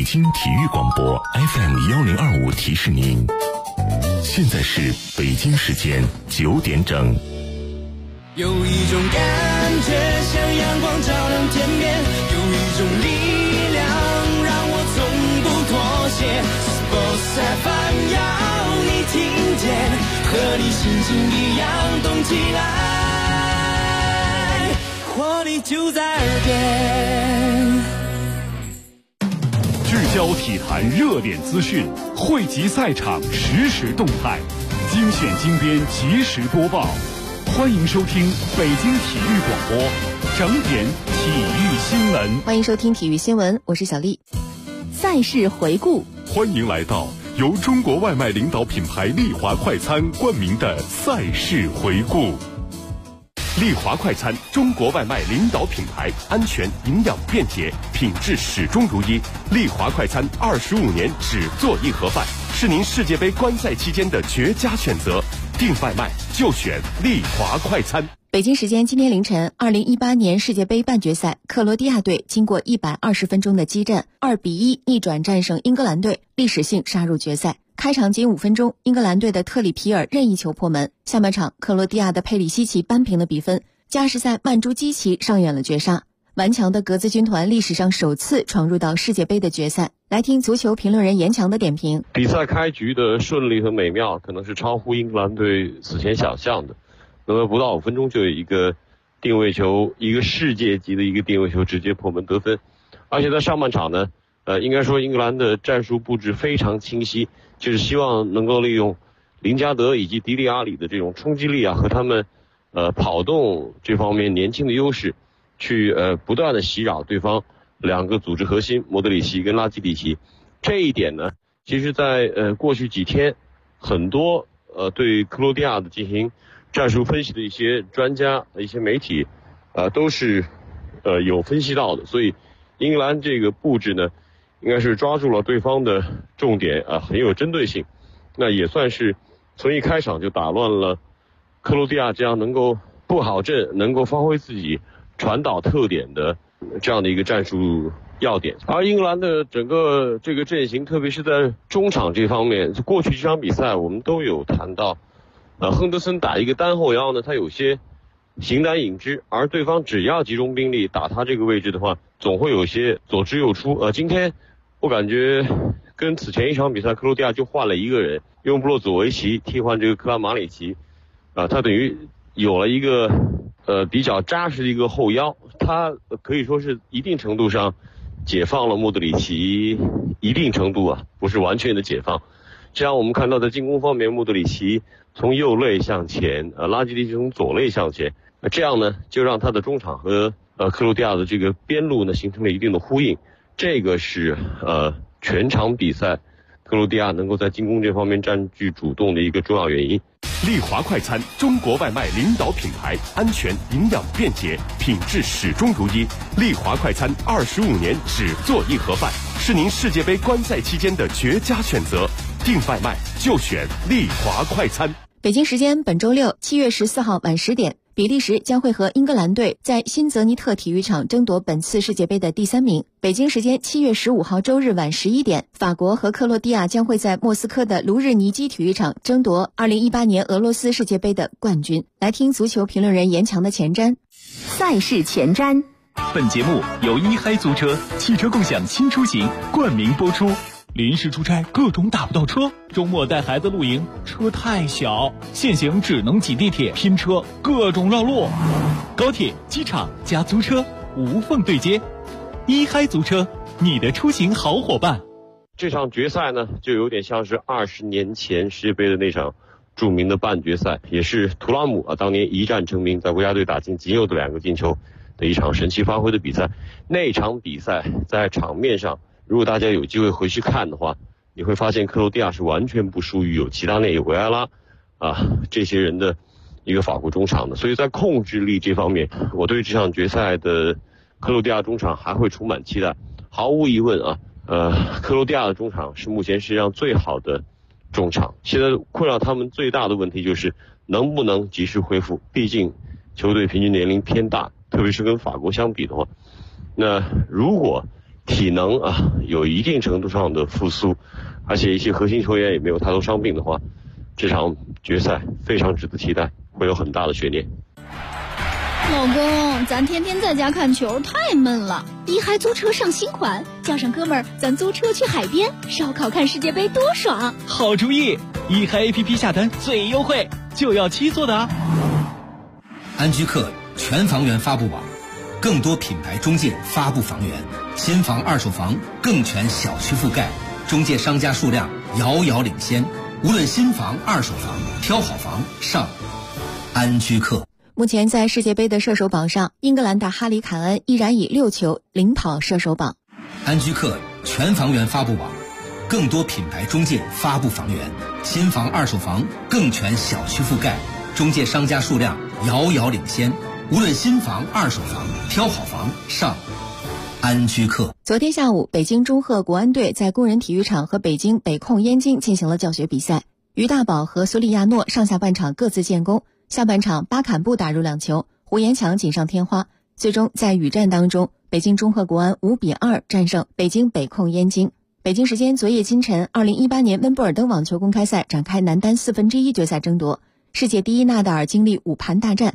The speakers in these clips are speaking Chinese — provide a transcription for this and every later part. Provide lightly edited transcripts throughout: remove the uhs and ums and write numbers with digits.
京体育广播 FM1025提示您，现在是北京时间9点整。 有一种感觉像阳光照亮天边，有一种力量让我从不妥协。Sports FM 要你听见，和你心情一样动起来，活力就在耳边。 聚焦体坛热点资讯，汇集赛场实时动态，精选精编及时播报。欢迎收听北京体育广播整点体育新闻。 欢迎收听体育新闻，我是小丽。赛事回顾， 欢迎来到由中国外卖领导品牌丽华快餐冠名的赛事回顾。丽华快餐，中国外卖领导品牌，安全、营养、便捷，品质始终如一。丽华快餐25年只做一盒饭，是您世界杯观赛期间的绝佳选择。订外卖就选丽华快餐。 北京时间今天凌晨，2018年世界杯半决赛，克罗地亚队经过120分钟的激战，2-1逆转战胜英格兰队，历史性杀入决赛。开场仅5分钟，英格兰队的特里皮尔任意球破门。下半场，克罗地亚的佩里西奇扳平了比分。加时赛，曼朱基奇上演了绝杀。顽强的格子军团历史上首次闯入到世界杯的决赛。来听足球评论人严强的点评。 比赛开局的顺利和美妙，可能是超乎英格兰队此前想象的。那么不到5分钟就有一个定位球，一个世界级的一个定位球直接破门得分。而且在上半场呢，应该说英格兰的战术布置非常清晰，就是希望能够利用林加德以及迪利阿里的这种冲击力啊，和他们跑动这方面年轻的优势，去不断的袭扰对方两个组织核心莫德里奇跟拉基蒂奇。这一点呢，其实在过去几天，很多对克罗地亚的进行战术分析的一些专家、一些媒体，都是有分析到的。所以英格兰这个布置呢，应该是抓住了对方的重点啊，很有针对性。那也算是从一开场就打乱了克罗地亚这样能够布好阵、能够发挥自己传导特点的这样的一个战术要点。而英格兰的整个这个阵型，特别是在中场这方面，过去这场比赛我们都有谈到，亨德森打一个单后腰呢，他有些形单影只，而对方只要集中兵力打他这个位置的话，总会有些左支右出。今天我感觉跟此前一场比赛克罗地亚就换了一个人，用布洛佐维奇替换这个克拉马里奇，他等于有了一个比较扎实的一个后腰，他可以说是一定程度上解放了莫德里奇，一定程度啊，不是完全的解放。这样我们看到在进攻方面，莫德里奇从右肋向前，拉基蒂奇从左肋向前，这样呢就让他的中场和克罗地亚的这个边路呢形成了一定的呼应。这个是全场比赛克罗地亚能够在进攻这方面占据主动的一个重要原因。 丽华快餐，中国外卖领导品牌，安全、营养、便捷，品质始终如一。丽华快餐25年只做一盒饭，是您世界杯观赛期间的绝佳选择。订外卖就选丽华快餐。 北京时间本周六7月14号晚10点，比利时将会和英格兰队在新泽尼特体育场争夺本次世界杯的第3名。北京时间7月15号周日晚11点，法国和克罗地亚将会在莫斯科的卢日尼基体育场争夺2018年俄罗斯世界杯的冠军。来听足球评论人严强的前瞻。赛事前瞻。 本节目由一嗨租车汽车共享新出行冠名播出。临时出差各种打不到车，周末带孩子露营车太小，现行只能挤地铁拼车，各种绕路。高铁、机场加租车无缝对接，一嗨租车，你的出行好伙伴。 这场决赛呢，就有点像是20年前世界杯的那场著名的半决赛，也是图拉姆当年一战成名，在国家队打进仅有的2个进球的一场神奇发挥的比赛。那场比赛在场面上，如果大家有机会回去看的话，你会发现克罗地亚是完全不输于有齐达内、有维埃拉这些人的一个法国中场的。所以在控制力这方面，我对这场决赛的克罗地亚中场还会充满期待。毫无疑问克罗地亚的中场是目前世界上最好的中场。现在困扰他们最大的问题就是能不能及时恢复，毕竟球队平均年龄偏大，特别是跟法国相比的话，那如果体能有一定程度上的复苏，而且一些核心球员也没有太多伤病的话，这场决赛非常值得期待，会有很大的悬念。 老公，咱天天在家看球太闷了，一嗨租车上新款，叫上哥们儿，咱租车去海边烧烤看世界杯多爽！ 好主意，一嗨 APP 下单最优惠，就要7座的。 安居客全房源发布网，更多品牌中介发布房源，新房二手房更全小区覆盖，中介商家数量遥遥领先，无论新房二手房，挑好房上安居客。 目前在世界杯的射手榜上，英格兰的哈里凯恩依然以6球领跑射手榜。 安居客全房源发布网，更多品牌中介发布房源，新房二手房更全小区覆盖，中介商家数量遥遥领先，无论新房二手房，挑好房上安居客。 昨天下午，北京中赫国安队在工人体育场和北京北控燕京进行了教学比赛，于大宝和苏利亚诺上下半场各自建功，下半场巴坎布打入2球，胡延强锦上添花，最终在雨战当中，北京中赫国安5-2战胜北京北控燕京。北京时间昨夜今晨，2018年温布尔登网球公开赛展开男单1/4决赛争夺，世界第一纳达尔经历5盘大战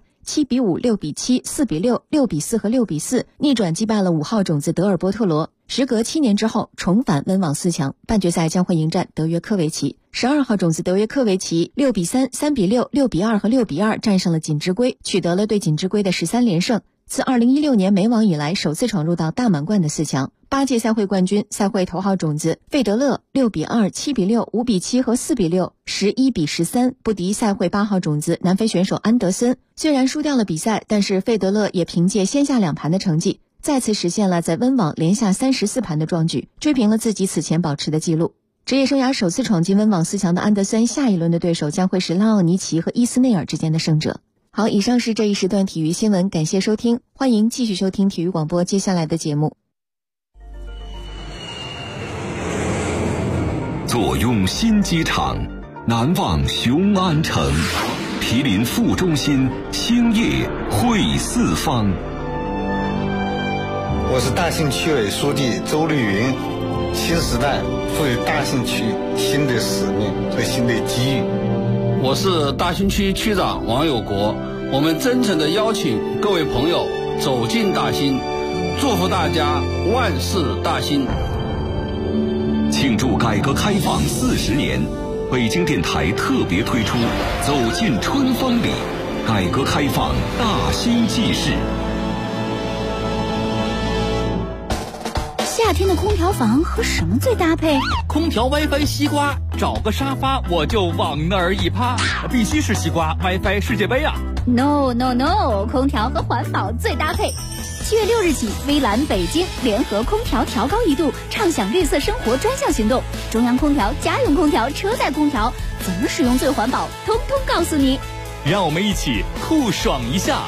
，7-5、6-7、4-6、6-4和6-4逆转击败了5号种子德尔波特罗，时隔7年之后重返温网4强，半决赛将会迎战德约科维奇。12号种子德约科维奇6-3、3-6、6-2和6-2战胜了锦织圭，取得了对锦织圭的13连胜，自2016年美网以来首次闯入到大满贯的4强。8届赛会冠军、赛会头号种子费德勒6-2、7-6、5-7和4-6、11-13不敌赛会8号种子南非选手安德森。虽然输掉了比赛，但是费德勒也凭借先下2盘的成绩，再次实现了在温网连下34盘的壮举，追平了自己此前保持的记录。职业生涯首次闯进温网4强的安德森，下一轮的对手将会是拉奥尼奇和伊斯内尔之间的胜者。好，以上是这一时段体育新闻，感谢收听，欢迎继续收听体育广播接下来的节目。 坐拥新机场，难忘雄安城，毗邻副中心，兴业汇四方。 我是大兴区委书记周绿云。新时代赋予大兴区新的使命和新的机遇。 我是大兴区区长王有国，我们真诚地邀请各位朋友走进大兴，祝福大家万事大兴。 庆祝改革开放40年，北京电台特别推出《走进春风里》，改革开放大兴纪事。 夏天的空调房和什么最搭配？ 空调 WiFi 西瓜，找个沙发我就往那儿一趴，必须是西瓜 WiFi 世界杯啊 ！No， 空调和环保最搭配。7月6日起，微蓝北京联合空调调高1度，畅享绿色生活专项行动。中央空调、家用空调、车载空调，怎么使用最环保，通通告诉你。 让我们一起酷爽一下。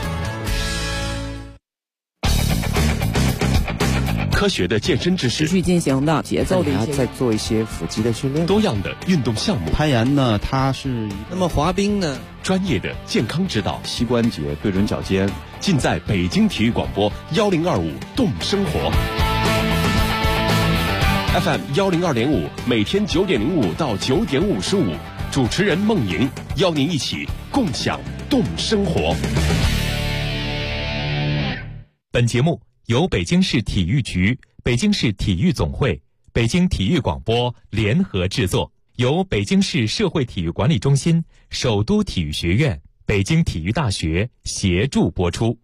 科学的健身知识， 持续进行的节奏的一些，再做一些腹肌的训练， 多样的运动项目。 攀岩呢，它是那么滑冰呢， 专业的健康指导， 膝关节对准脚尖， 尽在北京体育广播1025动生活 FM 102.5，每天9点05到9点55，主持人孟莹邀您一起共享动生活。 本节目由北京市体育局、北京市体育总会、北京体育广播联合制作，由北京市社会体育管理中心、首都体育学院、北京体育大学协助播出。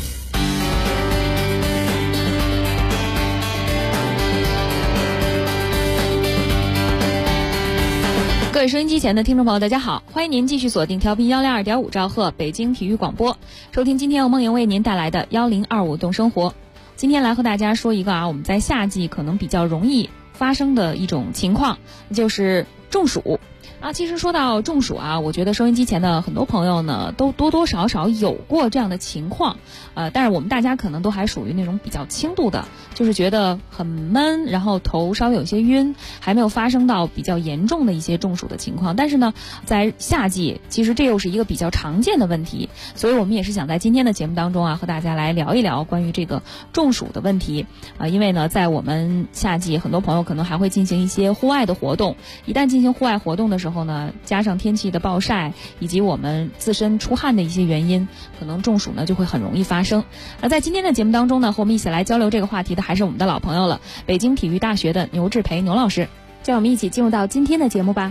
各位收音机前的听众朋友，大家好，欢迎您继续锁定调频102.5兆赫北京体育广播，收听今天由孟莹为您带来的1025动生活。今天来和大家说一个我们在夏季可能比较容易发生的一种情况，就是中暑。 其实说到中暑啊，我觉得收音机前的很多朋友呢，都多多少少有过这样的情况，但是我们大家可能都还属于那种比较轻度的，就是觉得很闷，然后头稍微有些晕，还没有发生到比较严重的一些中暑的情况。但是呢，在夏季，其实这又是一个比较常见的问题，所以我们也是想在今天的节目当中啊，和大家来聊一聊关于这个中暑的问题因为呢，在我们夏季，很多朋友可能还会进行一些户外的活动，一旦进行户外活动的时候呢，加上天气的暴晒以及我们自身出汗的一些原因，可能中暑呢就会很容易发生。在今天的节目当中呢，和我们一起来交流这个话题的还是我们的老朋友了，北京体育大学的牛志培牛老师，就让我们一起进入到今天的节目吧。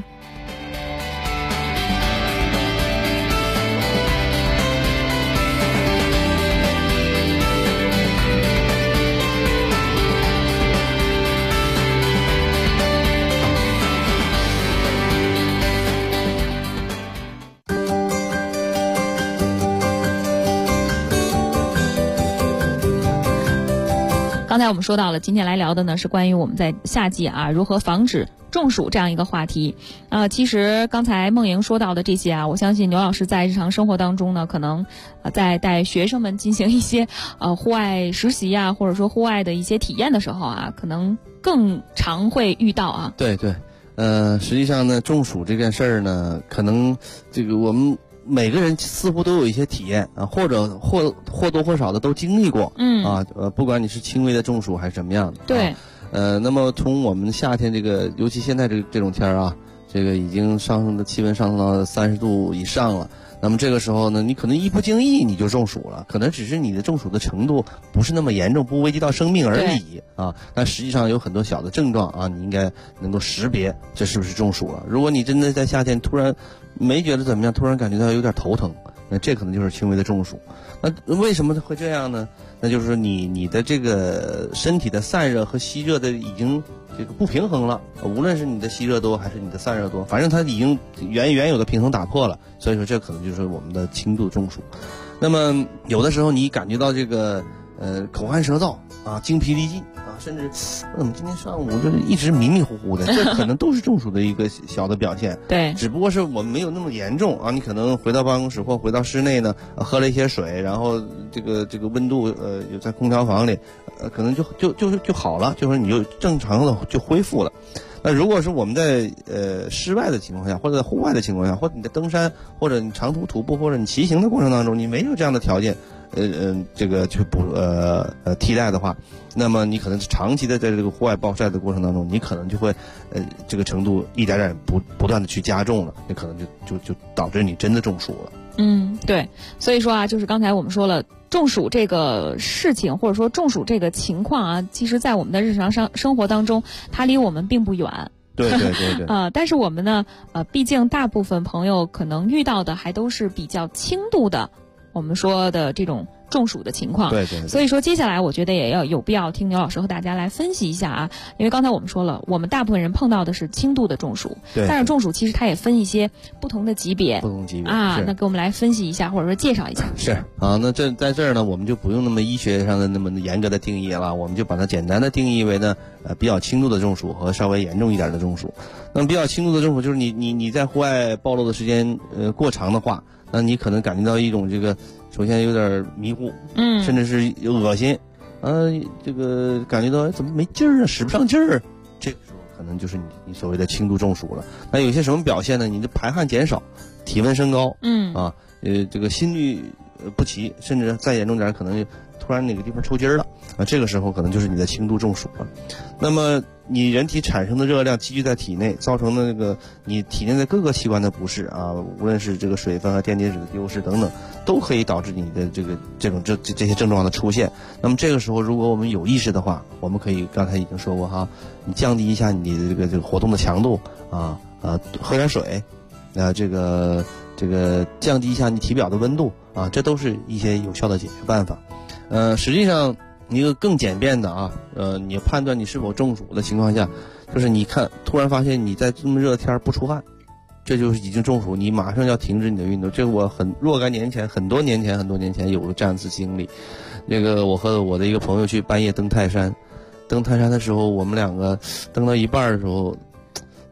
刚才我们说到了，今天来聊的呢是关于我们在夏季如何防止中暑这样一个话题。其实刚才梦莹说到的这些我相信牛老师在日常生活当中呢，可能在带学生们进行一些户外实习或者说户外的一些体验的时候可能更常会遇到对对，实际上呢，中暑这件事儿呢，可能这个我们每个人似乎都有一些体验或者或多或少的都经历过，不管你是轻微的中暑还是什么样的， 对， 那么从我们夏天这个，尤其现在这种天儿这个已经上升的气温上升到30度以上了，那么这个时候呢，你可能一不经意你就中暑了，可能只是你的中暑的程度不是那么严重，不危及到生命而已但实际上有很多小的症状你应该能够识别这是不是中暑了。如果你真的在夏天突然没觉得怎么样，突然感觉到有点头疼，那这可能就是轻微的中暑。那为什么会这样呢？那就是说你的这个身体的散热和吸热的已经这个不平衡了，无论是你的吸热多还是你的散热多，反正它已经原有的平衡打破了，所以说这可能就是我们的轻度中暑。那么有的时候你感觉到这个口干舌燥精疲力尽甚至怎么今天上午就是一直迷迷糊糊的，这可能都是中暑的一个小的表现。 对， 只不过是我们没有那么严重你可能回到办公室或回到室内呢，喝了一些水，然后这个温度有在空调房里可能就好了，就是你就正常的就恢复了。那如果是我们在室外的情况下，或者在户外的情况下，或者你在登山，或者你长途徒步，或者你骑行的过程当中，你没有这样的条件这个去替代的话，那么你可能长期的在这个户外暴晒的过程当中，你可能就会这个程度一点点不断的去加重了，你可能就导致你真的中暑了。 对，所以说就是刚才我们说了，中暑这个事情或者说中暑这个情况其实在我们的日常生活当中，它离我们并不远。 对对对对但是我们呢毕竟大部分朋友可能遇到的还都是比较轻度的，我们说的这种中暑的情况。 对对。 所以说接下来我觉得也要有必要听牛老师和大家来分析一下因为刚才我们说了，我们大部分人碰到的是轻度的中暑， 对， 但是中暑其实它也分一些不同的级别那给我们来分析一下或者说介绍一下。 是那在这儿呢，我们就不用那么医学上的那么严格的定义了，我们就把它简单的定义为呢比较轻度的中暑和稍微严重一点的中暑。那么比较轻度的中暑就是你在户外暴露的时间过长的话，那你可能感觉到一种这个首先有点迷糊，甚至是恶心，这个感觉到怎么没劲儿使不上劲儿，这个时候可能就是你所谓的轻度中暑了。那有些什么表现呢？你的排汗减少，体温升高，这个心律不齐，甚至再严重点可能突然哪个地方抽筋了这个时候可能就是你的轻度中暑了。那么你人体产生的热量积聚在体内，造成的那个你体内的各个器官的不适无论是这个水分和电解质的丢失等等，都可以导致你的这些症状的出现。那么这个时候如果我们有意识的话，我们可以刚才已经说过你降低一下你的这个活动的强度喝点水这个降低一下你体表的温度这都是一些有效的解决办法。实际上一个更简便的你判断你是否中暑的情况下，就是你看突然发现你在这么热的天不出汗，这就是已经中暑，你马上要停止你的运动。这个我若干年前很多年前有过这样一次经历。这个我和我的一个朋友去半夜登泰山的时候，我们两个登到一半的时候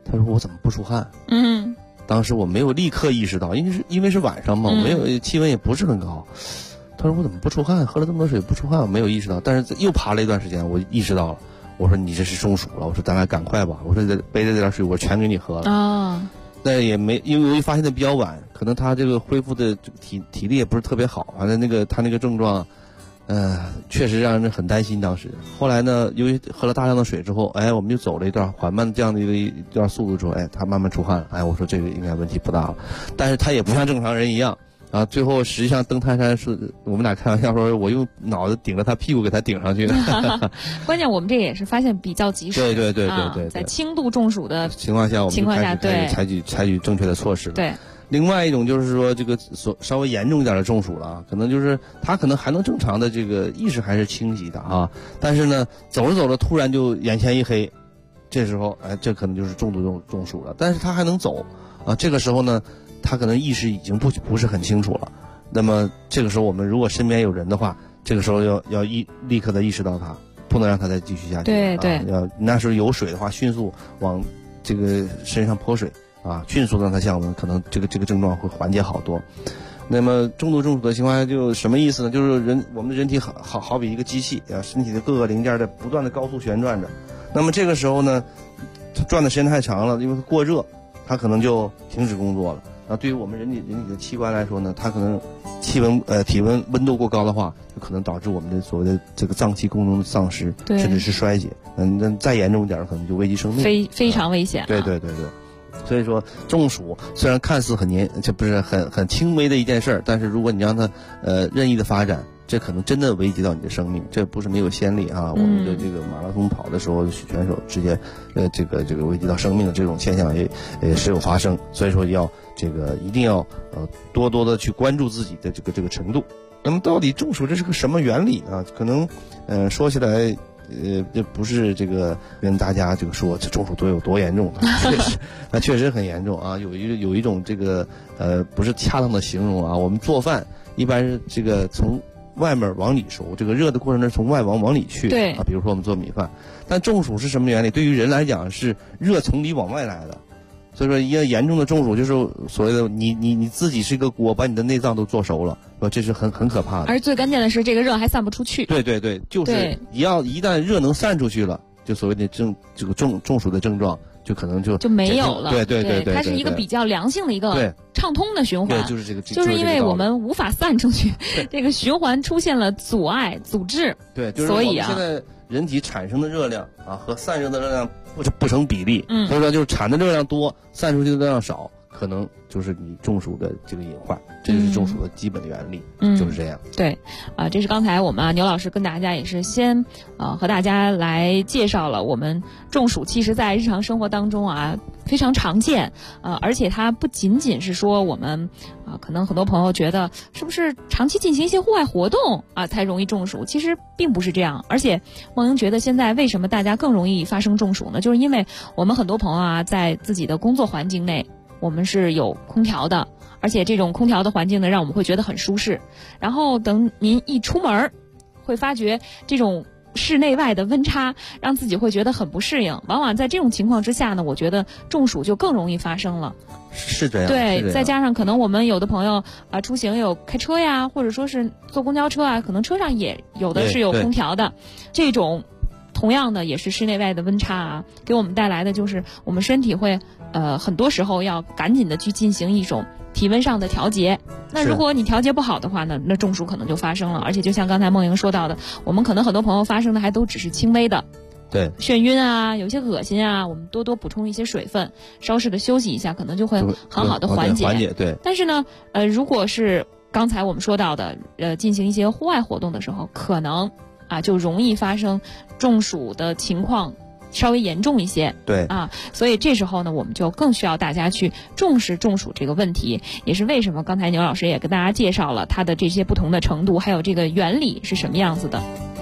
他说我怎么不出汗？当时我没有立刻意识到，因为是晚上嘛，我没有气温也不是很高。他说我怎么不出汗？喝了这么多水不出汗，我没有意识到。但是又爬了一段时间，我意识到了。我说你这是中暑了，我说咱俩赶快吧，我说背着这点水我全给你喝了啊。那也没，因为由于发现的比较晚，可能他这个恢复的体力也不是特别好，完了他那个症状，确实让人很担心。当时后来呢，由于喝了大量的水之后，我们就走了一段缓慢的这样的一段速度之后，他慢慢出汗了，我说这个应该问题不大了。但是他也不像正常人一样。最后实际上登泰山是我们俩开玩笑说，我用脑子顶着他屁股给他顶上去的。 关键我们这也是发现比较及时。 对， 在轻度中暑的情况下，我们就开始采取正确的措施了。 对。 另外一种就是说，这个稍微严重一点的中暑了，可能就是他可能还能正常的这个意识还是清晰的啊，但是呢，走着走着突然就眼前一黑，这时候这可能就是重度中暑了，但是他还能走啊，这个时候呢。他可能意识已经不是很清楚了，那么这个时候我们如果身边有人的话，这个时候要立刻的意识到他，不能让他再继续下去。 对， 那时候有水的话，迅速往这个身上泼水啊，迅速让他降温，可能这个症状会缓解好多。那么重度中暑的情况下就什么意思呢？就是我们的人体好比一个机器啊，身体的各个零件在不断的高速旋转着，那么这个时候呢，它转的时间太长了，因为它过热，它可能就停止工作了。对于我们人体的器官来说呢，它可能体温温度过高的话，就可能导致我们的所谓的这个脏器功能的丧失，甚至是衰竭。那再严重一点，可能就危及生命， 非常危险。 对。所以说，中暑虽然看似不是很轻微的一件事儿，但是如果你让它任意的发展，这可能真的危及到你的生命，这不是没有先例啊。我们的这个马拉松跑的时候，选手直接这个危及到生命的这种现象也时有发生。所以说一定要多多的去关注自己的这个程度。那么到底中暑这是个什么原理呢？可能说起来这不是这个跟大家这个说这中暑有多严重，确实很严重啊。有一种这个不是恰当的形容啊。我们做饭一般是这个从外面往里熟，这个热的过程是从外往里去。 对啊，比如说我们做米饭，但中暑是什么原理？对于人来讲是热从里往外来的。所以说，一个严重的中暑就是所谓的你自己是一个锅，把你的内脏都做熟了，说这是很可怕的。 而最关键的是，这个热还散不出去。 对，就是一旦热能散出去了，就所谓的这个中暑的症状就可能就没有了。 对， 它是一个比较良性的一个畅通的循环。 对，就是这个， 就是因为我们无法散出去，这个循环出现了阻碍、阻滞。 对，就是我们现在人体产生的热量啊和散热的热量不成比例，所以说就是产的热量多，散出去的热量少，可能就是你中暑的这个隐患，这就是中暑的基本的原理，就是这样。 对，这是刚才我们牛老师跟大家也是先和大家来介绍了我们中暑，其实在日常生活当中非常常见，而且它不仅仅是说我们可能很多朋友觉得是不是长期进行一些户外活动才容易中暑，其实并不是这样。而且梦莹觉得现在为什么大家更容易发生中暑呢？就是因为我们很多朋友在自己的工作环境内，我们是有空调的，而且这种空调的环境呢，让我们会觉得很舒适。然后等您一出门，会发觉这种室内外的温差让自己会觉得很不适应，往往在这种情况之下呢，我觉得中暑就更容易发生了。 是这样。 对，再加上可能我们有的朋友出行有开车呀，或者说是坐公交车可能车上也有的是有空调的，这种同样的也是室内外的温差给我们带来的就是我们身体会很多时候要赶紧的去进行一种体温上的调节。那如果你调节不好的话呢，那中暑可能就发生了。而且就像刚才梦莹说到的，我们可能很多朋友发生的还都只是轻微的对眩晕有些恶心我们多补充一些水分，稍事的休息一下，可能就会很好的缓解。 对。 但是呢如果是刚才我们说到的进行一些户外活动的时候，可能就容易发生中暑的情况稍微严重一些。 对所以这时候呢，我们就更需要大家去重视中暑这个问题，也是为什么刚才牛老师也跟大家介绍了它的这些不同的程度，还有这个原理是什么样子的。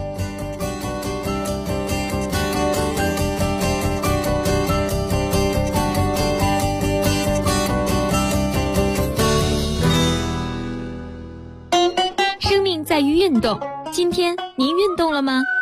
生命在于运动，今天您运动了吗？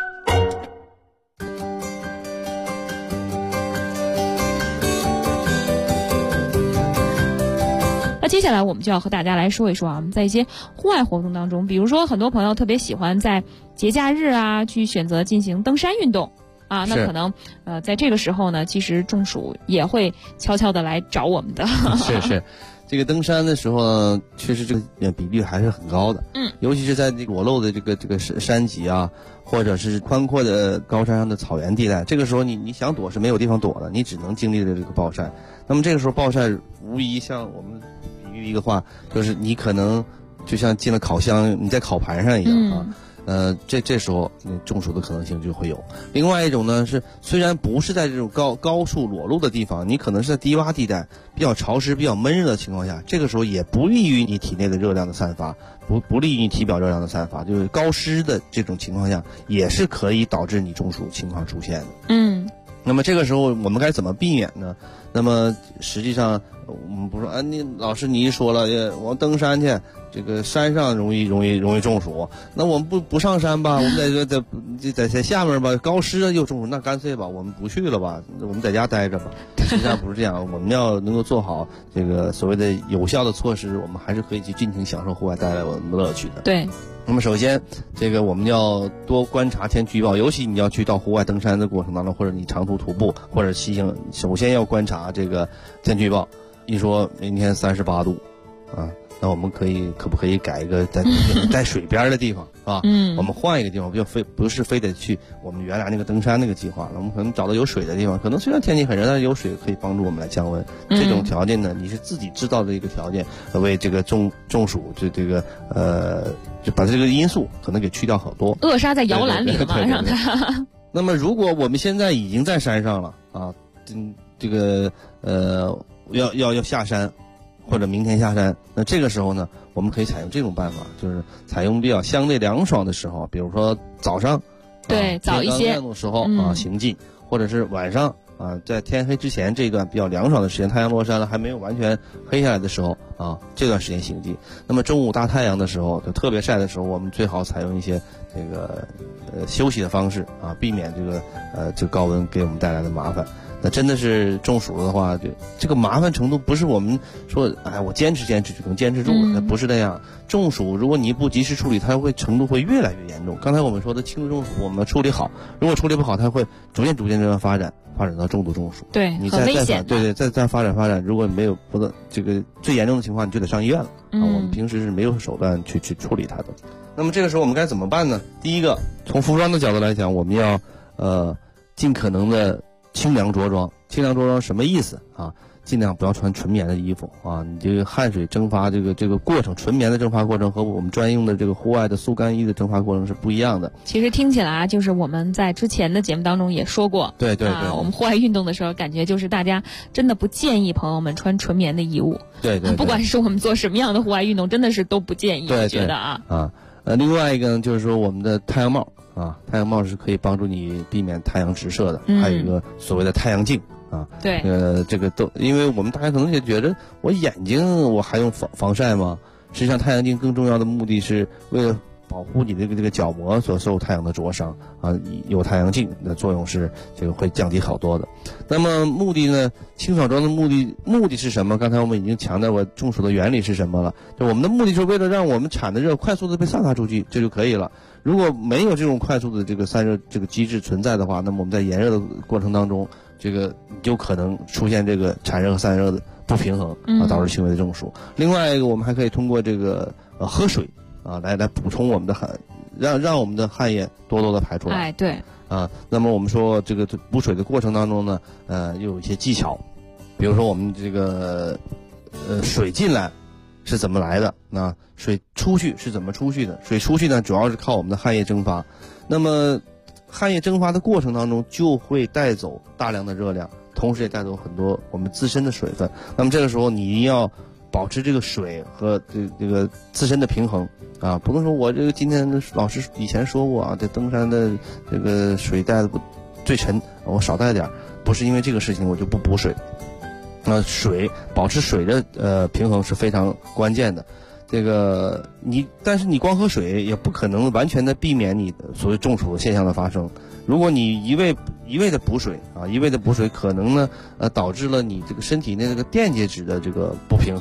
接下来我们就要和大家来说一说啊，我们在一些户外活动当中，比如说很多朋友特别喜欢在节假日啊去选择进行登山运动啊，那可能在这个时候呢，其实中暑也会悄悄的来找我们的。 是。这个登山的时候，确实这个比率还是很高的。尤其是在这个裸露的这个山脊啊，或者是宽阔的高山上的草原地带，这个时候你想躲是没有地方躲的，你只能经历着这个暴晒。那么这个时候暴晒无疑像我们比喻一个话，就是你可能就像进了烤箱，你在烤盘上一样啊。这时候中暑的可能性就会有。另外一种呢是，虽然不是在这种高处裸露的地方，你可能是在低洼地带比较潮湿、比较闷热的情况下，这个时候也不利于你体内的热量的散发，不利于你体表热量的散发，就是高湿的这种情况下，也是可以导致你中暑情况出现的。那么这个时候我们该怎么避免呢？那么实际上我们不说你老师你一说了，我登山去，这个山上容易中暑，那我们不上山吧，我们在下面吧，高湿又中暑，那干脆吧我们不去了吧，我们在家待着吧。实际上不是这样，我们要能够做好这个所谓的有效的措施，我们还是可以去尽情享受户外带来我们的乐趣的。 对。 那么首先，这个我们要多观察天气预报，尤其你要去到户外登山的过程当中，或者你长途徒步或者骑行，首先要观察这个天气预报。一说明天38度，啊，那我们可不可以改一个在水边的地方啊？我们换一个地方，不是非得去我们原来那个登山那个计划了，我们可能找到有水的地方，可能虽然天气很热，但是有水可以帮助我们来降温。这种条件呢，你是自己制造的一个条件，为这个中暑这个就把这个因素可能给去掉好多， 扼杀在摇篮里了嘛，让它。 那么如果我们现在已经在山上了啊，这个要下山，或者明天下山，那这个时候呢，我们可以采用这种办法，就是采用比较相对凉爽的时候，比如说早上， 对，早一些的时候行进，或者是晚上在天黑之前这一段比较凉爽的时间，太阳落山了还没有完全黑下来的时候这段时间行进。那么中午大太阳的时候，就特别晒的时候，我们最好采用一些这个休息的方式避免这个高温给我们带来的麻烦。那真的是中暑了的话，这个麻烦程度不是我们说我坚持就能坚持住的，那不是那样。中暑如果你不及时处理，它程度会越来越严重。刚才我们说的轻度中暑我们要处理好，如果处理不好，它会逐渐这样发展到重度中暑。 对， 你很危险。 对，再发展，如果没有这个最严重的情况，你就得上医院了。我们平时是没有手段去处理它的。那么这个时候我们该怎么办呢？第一个，从服装的角度来讲，我们要尽可能的清凉着装。清凉着装什么意思啊？尽量不要穿纯棉的衣服啊！你这个汗水蒸发这个过程，纯棉的蒸发过程和我们专用的这个户外的速干衣的蒸发过程是不一样的。 其实听起来就是我们在之前的节目当中也说过， 对， 我们户外运动的时候，感觉就是大家真的不建议朋友们穿纯棉的衣物。 对， 不管是我们做什么样的户外运动，真的是都不建议。我觉得另外一个呢，就是说我们的太阳帽太阳帽是可以帮助你避免太阳直射的，还有一个所谓的太阳镜。 对， 这个都，因为我们大家可能也觉得我眼睛我还用防晒吗？实际上太阳镜更重要的目的是为了保护你的这个角膜所受太阳的灼伤有太阳镜的作用是这个会降低好多的。那么目的呢，清爽装的目的是什么？刚才我们已经强调过中暑的原理是什么了，就我们的目的是为了让我们产的热快速的被散发出去，这就可以了。如果没有这种快速的这个散热这个机制存在的话，那么我们在炎热的过程当中，这个就可能出现这个产热和散热的不平衡导致轻微的中暑。另外一个，我们还可以通过这个喝水来补充我们的汗，让我们的汗液多多的排出来。 对那么我们说这个补水的过程当中呢，又有一些技巧，比如说我们这个水进来是怎么来的？那水出去是怎么出去的？水出去呢，主要是靠我们的汗液蒸发。那么汗液蒸发的过程当中，就会带走大量的热量，同时也带走很多我们自身的水分。那么这个时候你一定要保持这个水和这个自身的平衡不能说我这个今天老师以前说过这登山的这个水带的最沉，我少带点，不是因为这个事情我就不补水。水保持水的平衡是非常关键的。但是你光喝水也不可能完全的避免你所谓中暑的现象的发生。如果你一味的补水可能呢导致了你这个身体内这个电解质的这个不平衡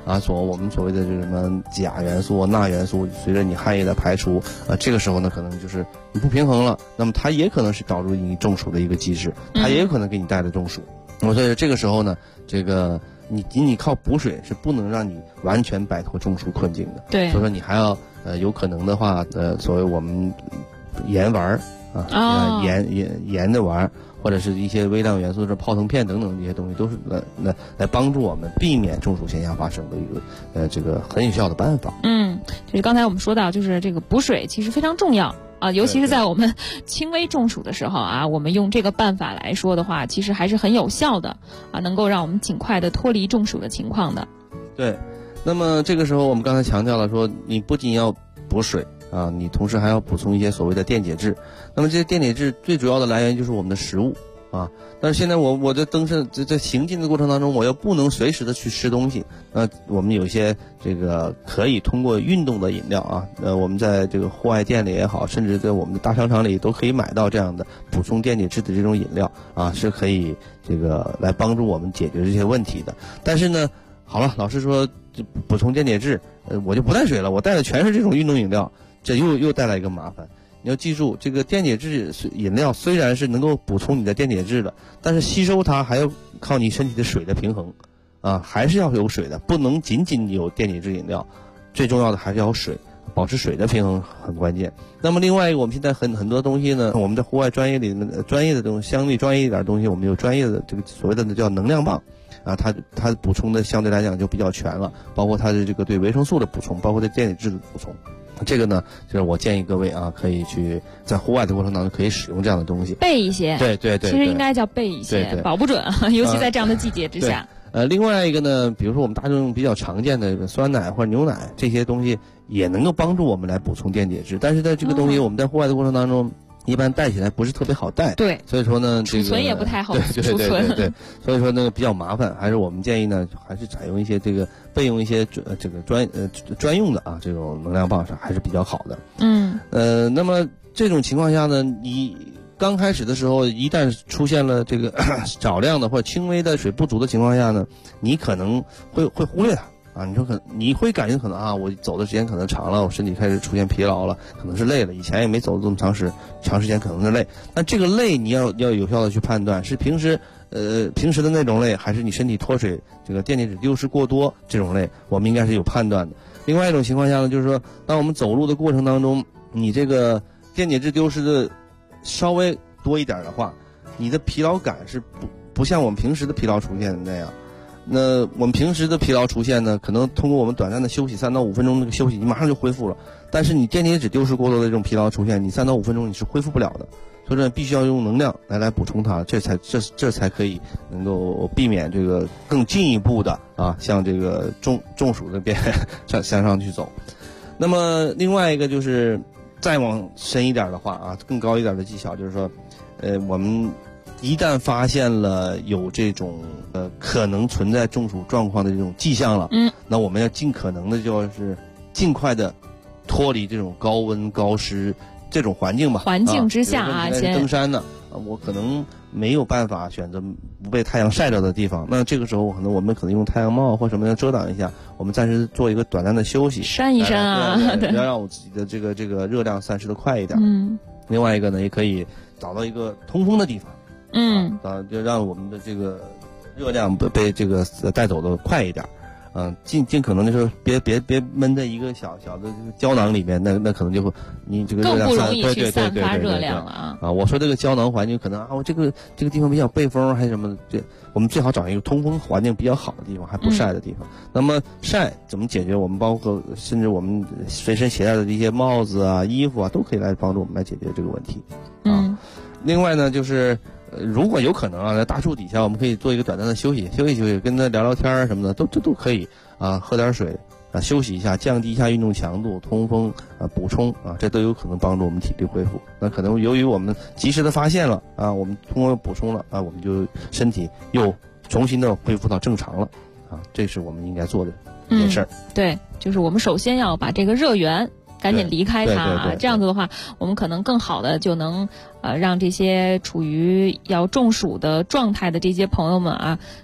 啊，我们所谓的这什么钾元素、钠元素，随着你汗液的排除，这个时候呢，可能就是你不平衡了，那么它也可能是导致你中暑的一个机制，它也有可能给你带来中暑。那么所以这个时候呢，这个你仅仅靠补水是不能让你完全摆脱中暑困境的。 对， 所以说你还要有可能的话，所谓我们盐丸啊，盐的丸，或者是一些微量元素的泡腾片等等这些东西，都是来帮助我们避免中暑现象发生的一个这个很有效的办法。 就是刚才我们说到，就是这个补水其实非常重要啊，尤其是在我们轻微中暑的时候啊，我们用这个办法来说的话，其实还是很有效的啊，能够让我们尽快的脱离中暑的情况的。 对，那么这个时候我们刚才强调了说，你不仅要补水啊，你同时还要补充一些所谓的电解质。那么这些电解质最主要的来源就是我们的食物啊。但是现在我在登山在行进的过程当中，我又不能随时的去吃东西。我们有一些这个可以通过运动的饮料啊，我们在这个户外店里也好，甚至在我们的大商场里都可以买到这样的补充电解质的这种饮料啊，是可以这个来帮助我们解决这些问题的。但是呢，好了，老师说补充电解质，我就不带水了，我带的全是这种运动饮料，这又带来一个麻烦。你要记住，这个电解质饮料虽然是能够补充你的电解质的，但是吸收它还要靠你身体的水的平衡啊，还是要有水的，不能仅仅有电解质饮料，最重要的还是要有水，保持水的平衡很关键。那么另外一个，我们现在很多东西呢，我们在户外专业里专业的东西，相对专业一点的东西，我们有专业的这个所谓的叫能量棒啊，它补充的相对来讲就比较全了，包括它的这个对维生素的补充，包括对电解质的补充。这个呢，就是我建议各位啊，可以去在户外的过程当中可以使用这样的东西， 备一些。 对， 其实应该叫备一些， 对， 保不准，尤其在这样的季节之下。 另外一个呢，比如说我们大众比较常见的酸奶或者牛奶这些东西，也能够帮助我们来补充电解质。但是在这个东西我们在户外的过程当中，一般带起来不是特别好带， 对， 所以说呢， 储存也不太好储存，对，所以说呢比较麻烦，还是我们建议呢，还是采用一些这个备用一些这个专用的啊这种能量棒上还是比较好的。那么这种情况下呢，你刚开始的时候，一旦出现了这个少量的或者轻微的水不足的情况下呢，你可能会忽略它。啊，你说你会感觉可能啊，我走的时间可能长了，我身体开始出现疲劳了，可能是累了，以前也没走这么长时间，可能是累。那这个累你要有效的去判断，是平时的那种累，还是你身体脱水这个电解质丢失过多这种累，我们应该是有判断的。另外一种情况下呢，就是说当我们走路的过程当中，你这个电解质丢失的稍微多一点的话，你的疲劳感是不像我们平时的疲劳出现的那样。那我们平时的疲劳出现呢，可能通过我们短暂的休息3到5分钟这个休息，你马上就恢复了。但是你电解质丢失过多的这种疲劳出现，你3到5分钟你是恢复不了的，所以说必须要用能量来补充它，这才可以能够避免这个更进一步的啊，向这个中暑的边向上去走。那么另外一个就是再往深一点的话啊，更高一点的技巧就是说，我们一旦发现了有这种可能存在中暑状况的这种迹象了，那我们要尽可能的就是尽快的脱离这种高温高湿这种环境吧。 环境之下啊， 先登山呢，我可能没有办法选择不被太阳晒着的地方，那这个时候我们可能用太阳帽或什么的遮挡一下，我们暂时做一个短暂的休息， 扇一扇啊， 不要让我自己的这个热量散失的快一点。另外一个呢，也可以找到一个通风的地方。就让我们的这个热量被这个带走的快一点，尽可能的就是别闷在一个小的这个胶囊里面，那可能就会你这个热量更不容易去散发热量了啊！ 我说这个胶囊环境可能我这个地方比较背风还是什么的，我们最好找一个通风环境比较好的地方，还不晒的地方。那么晒怎么解决？我们包括甚至我们随身携带的这些帽子啊、衣服啊，都可以来帮助我们来解决这个问题啊。另外呢，就是如果有可能啊，在大树底下，我们可以做一个短暂的休息，跟他聊聊天什么的，都可以啊，喝点水啊，休息一下，降低一下运动强度，通风啊，补充啊，这都有可能帮助我们体力恢复。那可能由于我们及时的发现了啊，我们通过补充了啊，我们就身体又重新的恢复到正常了啊，这是我们应该做的一件事儿。 对，就是我们首先要把这个热源赶紧离开它啊，这样子的话，我们可能更好的就能让这些处于要中暑的状态的这些朋友们啊，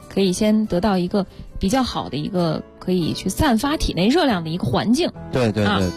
可以先得到一个比较好的一个可以去散发体内热量的一个环境。 对对对。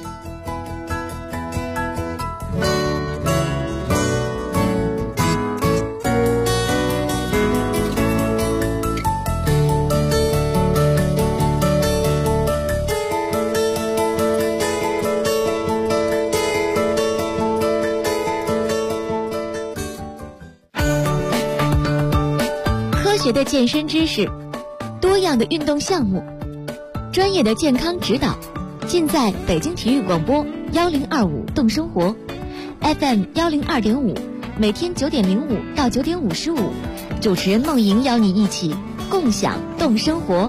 科学的健身知识，多样的运动项目，专业的健康指导，尽在北京体育广播1025动生活 FM 102.5，每天9点05到9点55，主持人梦莹邀你一起共享动生活。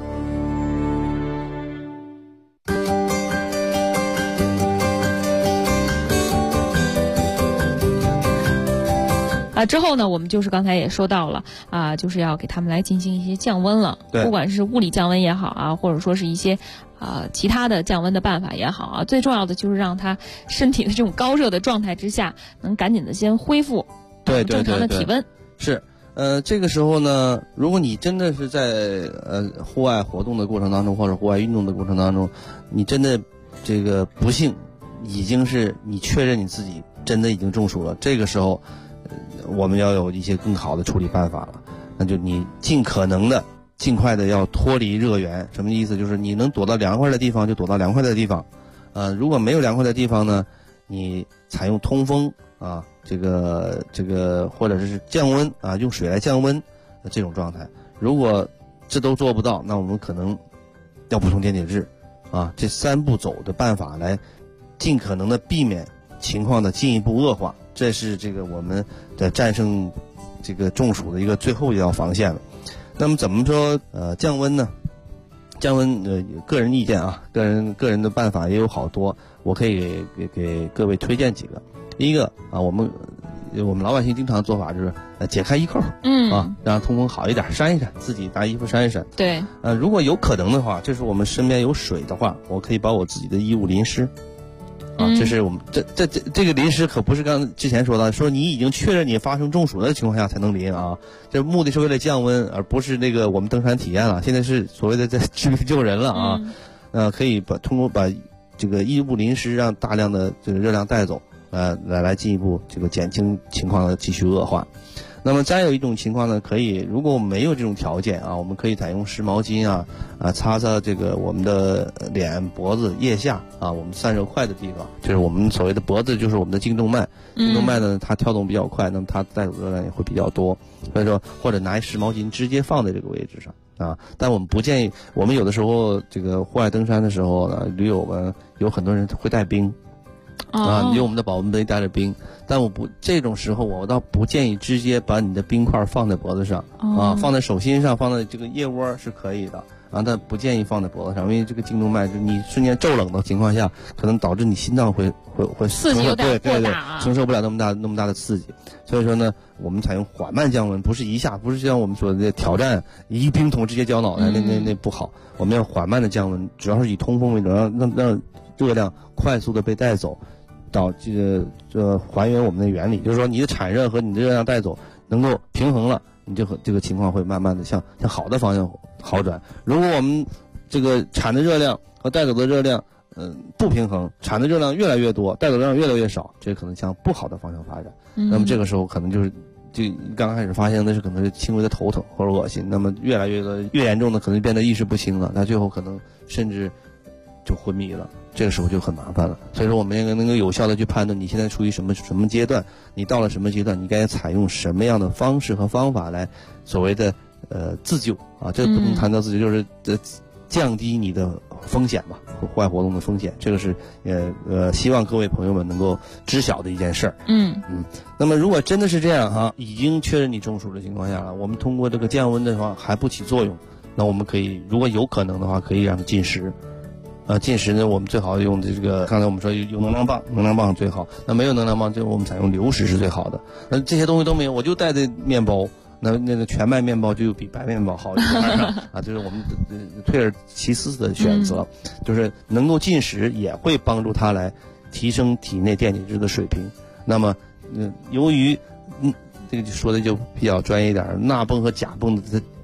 之后呢，我们就是刚才也说到了就是要给他们来进行一些降温了，不管是物理降温也好啊，或者说是一些其他的降温的办法也好啊，最重要的就是让他身体的这种高热的状态之下，能赶紧的先恢复正常的体温。 是，这个时候呢，如果你真的是在户外活动的过程当中，或者户外运动的过程当中，你真的这个不幸已经是你确认你自己真的已经中暑了，这个时候我们要有一些更好的处理办法了。那就你尽可能的尽快的要脱离热源。什么意思？就是你能躲到凉快的地方就躲到凉快的地方，如果没有凉快的地方呢，你采用通风这个或者是降温用水来降温这种状态。如果这都做不到，那我们可能要补充电解质这3步走的办法来尽可能的避免情况的进一步恶化。这是这个我们的战胜这个中暑的一个最后一道防线了。那么怎么说降温呢？降温个人意见个人的办法也有好多，我可以给各位推荐几个。第一个我们老百姓经常做法就是解开衣扣让通风好一点，扇一扇，自己拿衣服扇一扇。 对， 如果有可能的话，就是我们身边有水的话，我可以把我自己的衣物淋湿。这是我们这个淋湿可不是刚之前说的，说你已经确认你发生中暑的情况下才能淋这目的是为了降温，而不是那个我们登山体验了。现在是所谓的在治病救人了可以通过把这个衣物淋湿，让大量的这个热量带走，来进一步这个减轻情况的继续恶化。那么再有一种情况呢，可以如果没有这种条件我们可以采用湿毛巾擦擦这个我们的脸、脖子、腋下我们散热快的地方，就是我们所谓的脖子，就是我们的颈动脉。颈动脉呢，它跳动比较快，那么它带走热量也会比较多。所以说，或者拿湿毛巾直接放在这个位置上但我们不建议。我们有的时候这个户外登山的时候呢，驴友们有很多人会带冰。你用我们的保温杯带着冰，但这种时候我倒不建议直接把你的冰块放在脖子上放在手心上，放在这个腋窝是可以的但不建议放在脖子上，因为这个颈动脉就你瞬间骤冷的情况下，可能导致你心脏会刺激有点过大承受不了那么大的刺激。所以说呢，我们采用缓慢降温，不是像我们说的挑战一冰桶直接浇脑袋，那不好。我们要缓慢的降温，主要是以通风为主，让热量快速的被带走，到这还原我们的原理，就是说你的产热和你的热量带走能够平衡了，你这个情况会慢慢的向好的方向好转。如果我们这个产的热量和带走的热量不平衡，产的热量越来越多，带走的热量越来越少，这可能向不好的方向发展。那么这个时候可能就刚开始发现的是可能是轻微的头疼或者恶心，那么越来越严重的可能变得意识不清了，那最后可能甚至就昏迷了，这个时候就很麻烦了。所以说我们能够有效的去判断你现在处于什么阶段，你到了什么阶段，你该采用什么样的方式和方法来所谓的自救这不能谈到自救，就是降低你的风险吧，户外活动的风险，这个是希望各位朋友们能够知晓的一件事儿。那么如果真的是这样已经确认你中暑的情况下了，我们通过这个降温的话还不起作用，那我们可以如果有可能的话，可以让它进食。进食呢，我们最好用的这个，刚才我们说有能量棒，能量棒最好。那没有能量棒，就我们采用流食是最好的。那这些东西都没有，我就带的面包，那个全麦面包就比白面包好一点就是我们退而其次的选择，就是能够进食也会帮助它来提升体内电解质的水平。那么，由于这个说的就比较专业一点，钠泵和钾泵的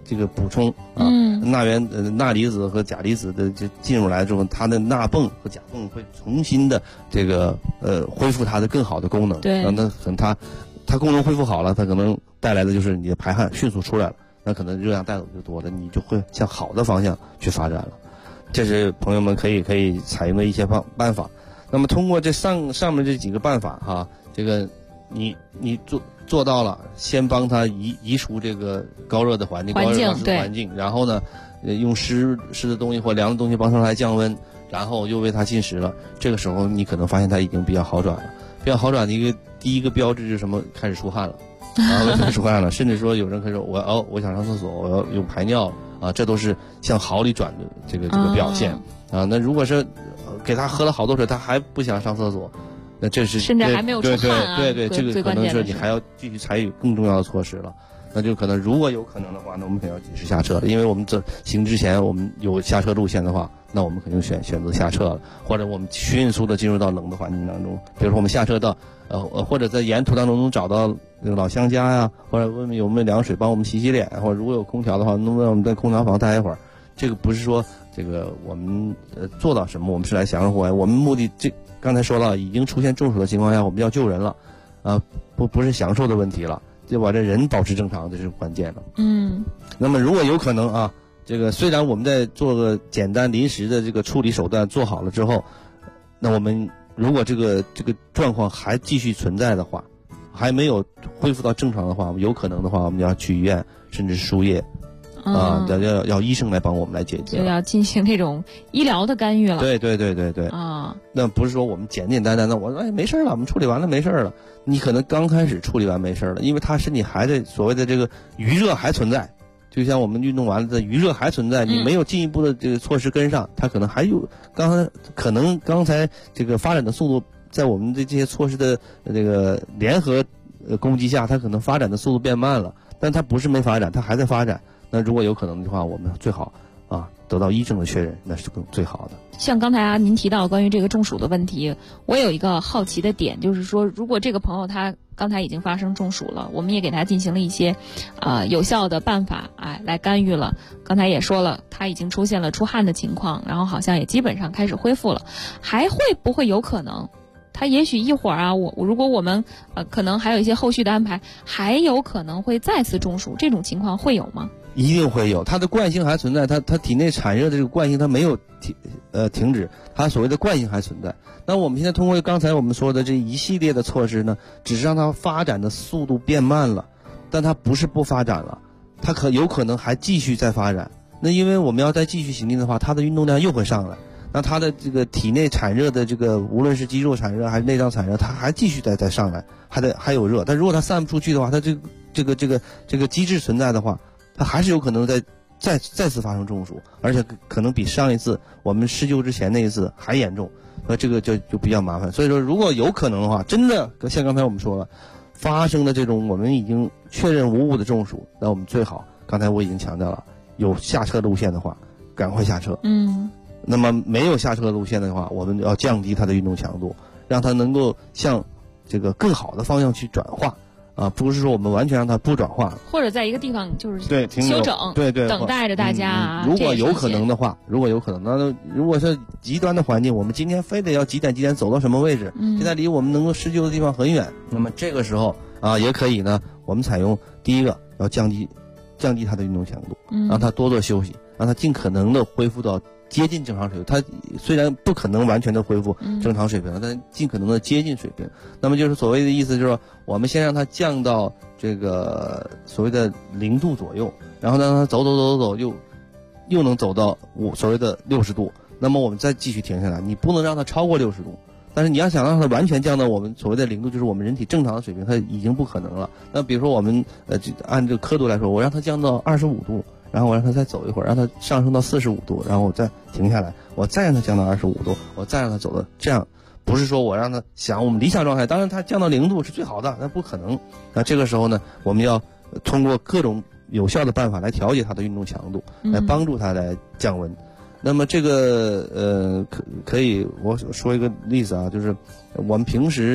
这个补充啊，钠离子和钾离子的就进入来之后，它的钠泵和钾泵会重新的这个恢复它的更好的功能。 对， 那可能它功能恢复好了，它可能带来的就是你的排汗迅速出来了，那可能热量带走就多了，你就会向好的方向去发展了。这是朋友们可以采用的一些办法。那么通过这上面这几个办法哈，这个你做到了，先帮他移除这个高热的环境，高热高湿的环境，然后呢，用湿的东西或凉的东西帮他来降温，然后又喂他进食了。这个时候你可能发现他已经比较好转了。比较好转的第一个标志是什么？开始出汗了，开始出汗了，甚至说有人可以说我想上厕所，我要用排尿啊，这都是向好里转的这个表现啊。那如果是给他喝了好多水，他还不想上厕所，那这是甚至还没有出汗啊。 对，这个可能是你还要继续采取更重要的措施了。那就可能如果有可能的话，那我们肯定要及时下车了，因为我们行之前我们有下车路线的话，那我们肯定选择下车了，或者我们迅速的进入到冷的环境当中，比如说我们下车到或者在沿途当中能找到这个老乡家呀，或者问问有没有凉水帮我们洗洗脸，或者如果有空调的话，能不能我们在空调房待一会儿。这个不是说这个我们做到什么，我们是来享受户外，我们目的刚才说了，已经出现中暑的情况下，我们要救人了，不是享受的问题了，就把这人保持正常，这是关键了。那么如果有可能啊，这个虽然我们在做个简单临时的这个处理手段做好了之后，那我们如果这个状况还继续存在的话，还没有恢复到正常的话，有可能的话，我们要去医院，甚至输液。要医生来帮我们来解决， 就要进行那种医疗的干预了。 对啊，那不是说我们简单的我没事了，我们处理完了没事了。你可能刚开始处理完没事了，因为他身体还在所谓的这个余热还存在，就像我们运动完了的余热还存在，你没有进一步的这个措施跟上，他可能还有刚才这个发展的速度，在我们的这些措施的这个联合攻击下，它可能发展的速度变慢了，但它不是没发展，它还在发展。那如果有可能的话，我们最好得到医生的确认，那是最好的。 像刚才您提到关于这个中暑的问题，我有一个好奇的点，就是说，如果这个朋友他刚才已经发生中暑了，我们也给他进行了一些有效的办法来干预了。刚才也说了，他已经出现了出汗的情况，然后好像也基本上开始恢复了，还会不会有可能？他也许一会儿如果我们可能还有一些后续的安排，还有可能会再次中暑，这种情况会有吗？ 一定会有，它的惯性还存在，它体内产热的这个惯性它没有停止，它所谓的惯性还存在。那我们现在通过刚才我们说的这一系列的措施呢，只是让它发展的速度变慢了，但它不是不发展了，它有可能还继续再发展。那因为我们要再继续行进的话，它的运动量又会上来，那它的这个体内产热的这个无论是肌肉产热还是内脏产热，它还继续再上来，还有热。但如果它散不出去的话，它这个机制存在的话，它还是有可能再次发生中暑，而且可能比上一次我们施救之前那一次还严重，那这个就比较麻烦。所以说，如果有可能的话，真的像刚才我们说了，发生的这种我们已经确认无误的中暑，那我们最好，刚才我已经强调了，有下车路线的话，赶快下车。那么没有下车路线的话，我们要降低它的运动强度，让它能够向这个更好的方向去转化。不是说我们完全让它不转化， 或者在一个地方就是休整， 对， 等待着大家。 如果有可能的话，那如果是极端的环境，我们今天非得要几点走到什么位置，现在离我们能够施救的地方很远，那么这个时候也可以呢，我们采用第一个要降低它的运动强度，让它多休息，让它尽可能的恢复到接近正常水平。它虽然不可能完全的恢复正常水平，但尽可能的接近水平。那么就是所谓的意思，就是说我们先让它降到这个所谓的0度左右，然后让它走，又能走到所谓的60度。那么我们再继续停下来，你不能让它超过60度。但是你要想让它完全降到我们所谓的0度，就是我们人体正常的水平，它已经不可能了。那比如说我们按这个刻度来说，我让它降到25度。然后我让它再走一会儿，让它上升到45度，然后我再停下来，我再让它降到25度，我再让它走到这样，不是说我让它想我们理想状态，当然它降到0度是最好的，那不可能。那这个时候呢，我们要通过各种有效的办法来调节它的运动强度，来帮助它来降温。那么这个可以我说一个例子就是我们平时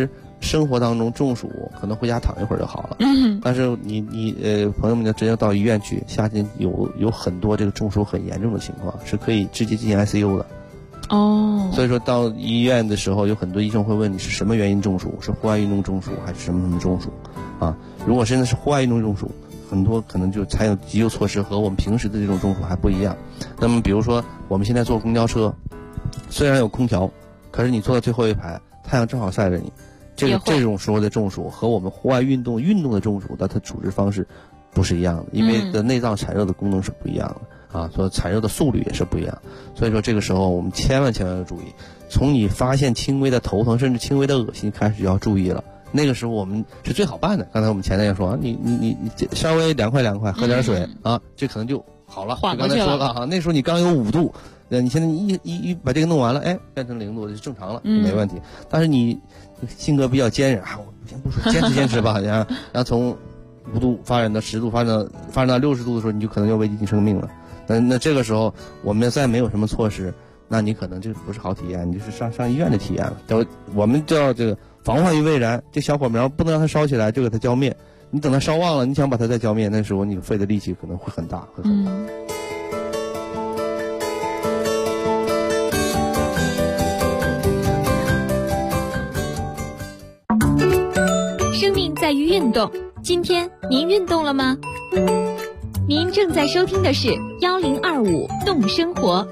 生活当中中暑，可能回家躺一会儿就好了。但是你朋友们就直接到医院去，夏天有很多这个中暑很严重的情况，是可以直接进行 ICU 的。所以说到医院的时候，有很多医生会问你是什么原因中暑，是户外运动中暑还是什么中暑啊？如果真的是户外运动中暑，很多可能就采用急救措施和我们平时的这种中暑还不一样。那么比如说我们现在坐公交车，虽然有空调，可是你坐在最后一排，太阳正好晒着你，这种时候的中暑和我们户外运动的中暑的它处置方式不是一样的，因为的内脏产热的功能是不一样的啊，所以产热的速率也是不一样。所以说这个时候我们千万要注意，从你发现轻微的头疼甚至轻微的恶心开始就要注意了。那个时候我们是最好办的。刚才我们前面也说，你稍微凉快喝点水啊，这可能就好了。就刚才说了啊，那时候你刚有5度，你现在一把这个弄完了，变成0度就正常了，没问题。但是你性格比较坚韧啊，我先不说，坚持吧，然后从5度发展到10度，发展到60度的时候，你就可能要危及你生命了。那这个时候我们再没有什么措施，那你可能就不是好体验，你就是上医院的体验了。我们叫这个防患于未然，这小火苗不能让它烧起来就给它浇灭，你等它烧旺了，你想把它再浇灭，那时候你费的力气可能会很大，会很大。 生命在于运动，今天您运动了吗？您正在收听的是1025动生活。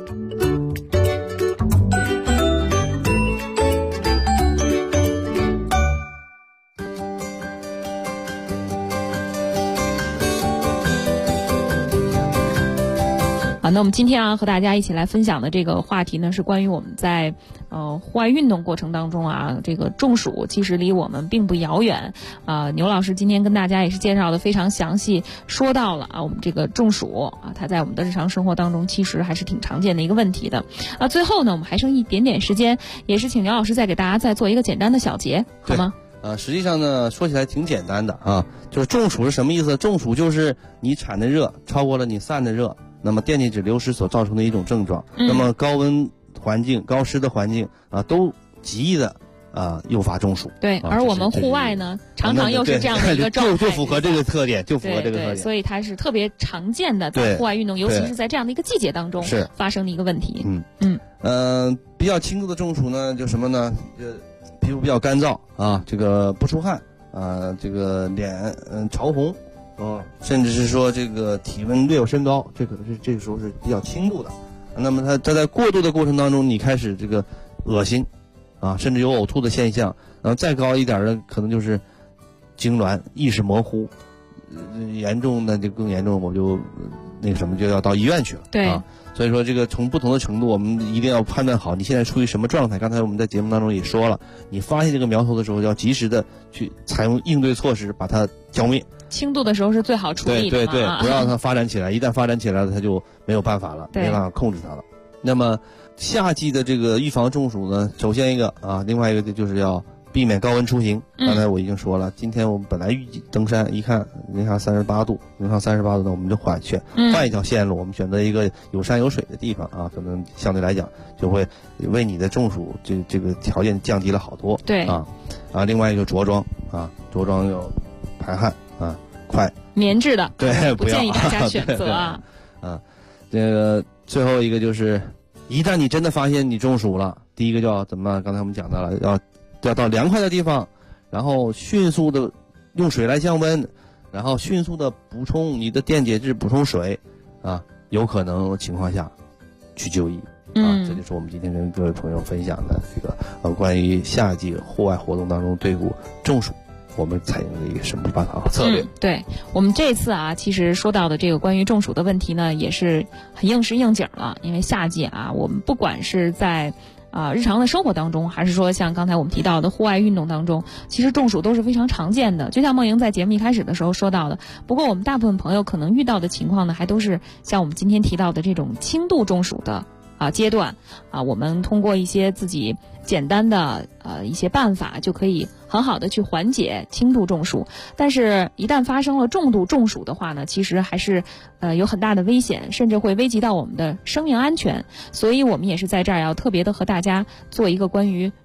那我们今天和大家一起来分享的这个话题呢，是关于我们在户外运动过程当中这个中暑其实离我们并不遥远。牛老师今天跟大家也是介绍的非常详细，说到了我们这个中暑它在我们的日常生活当中其实还是挺常见的一个问题的。最后呢，我们还剩一点点时间，也是请牛老师再给大家再做一个简单的小结，好吗？ 实际上呢，说起来挺简单的啊，就是中暑是什么意思？中暑就是你产的热超过了你散的热，那么电解质流失所造成的一种症状。那么高温环境、高湿的环境都极易的诱发中暑。 对，而我们户外呢，常常又是这样的一个状态， 就符合这个特点， 对，所以它是特别常见的，在户外运动，尤其是在这样的一个季节当中发生的一个问题。 比较轻度的中暑呢，就什么呢？皮肤比较干燥这个不出汗这个脸潮红甚至是说这个体温略有升高，这可能是这个时候是比较轻度的。那么它在过渡的过程当中，你开始这个恶心甚至有呕吐的现象，然后再高一点的可能就是痉挛、意识模糊，严重的就更严重，我就就要到医院去了。 对。 所以说这个从不同的程度，我们一定要判断好你现在处于什么状态。刚才我们在节目当中也说了，你发现这个苗头的时候，要及时的去采用应对措施，把它浇灭。 轻度的时候是最好处理的。 对，不让它发展起来，一旦发展起来了，它就没有办法了，没办法控制它了。那么夏季的这个预防中暑呢，首先一个另外一个就是要避免高温出行。刚才我已经说了，今天我们本来预计登山，一看零下38度，零上38度呢，我们就换一条线路，我们选择一个有山有水的地方可能相对来讲就会为你的中暑这个条件降低了好多。 对另外一个着装着装要排汗快棉质的， 对， 不建议大家选择这个最后一个就是，一旦你真的发现你中暑了，第一个叫怎么？刚才我们讲到了，要到凉快的地方，然后迅速的用水来降温，然后迅速的补充你的电解质，补充水有可能情况下去就医。这就是我们今天跟各位朋友分享的这个关于夏季户外活动当中对付中暑我们采用的一个什么办法和策略。 对，我们这次其实说到的这个关于中暑的问题呢，也是很应时应景了。因为夏季我们不管是在日常的生活当中，还是说像刚才我们提到的户外运动当中，其实中暑都是非常常见的。就像梦莹在节目一开始的时候说到的，不过我们大部分朋友可能遇到的情况呢，还都是像我们今天提到的这种轻度中暑的阶段我们通过一些自己简单的一些办法，就可以很好的去缓解轻度中暑。但是一旦发生了重度中暑的话呢，其实还是有很大的危险，甚至会危及到我们的生命安全。所以我们也是在这儿要特别的和大家做一个关于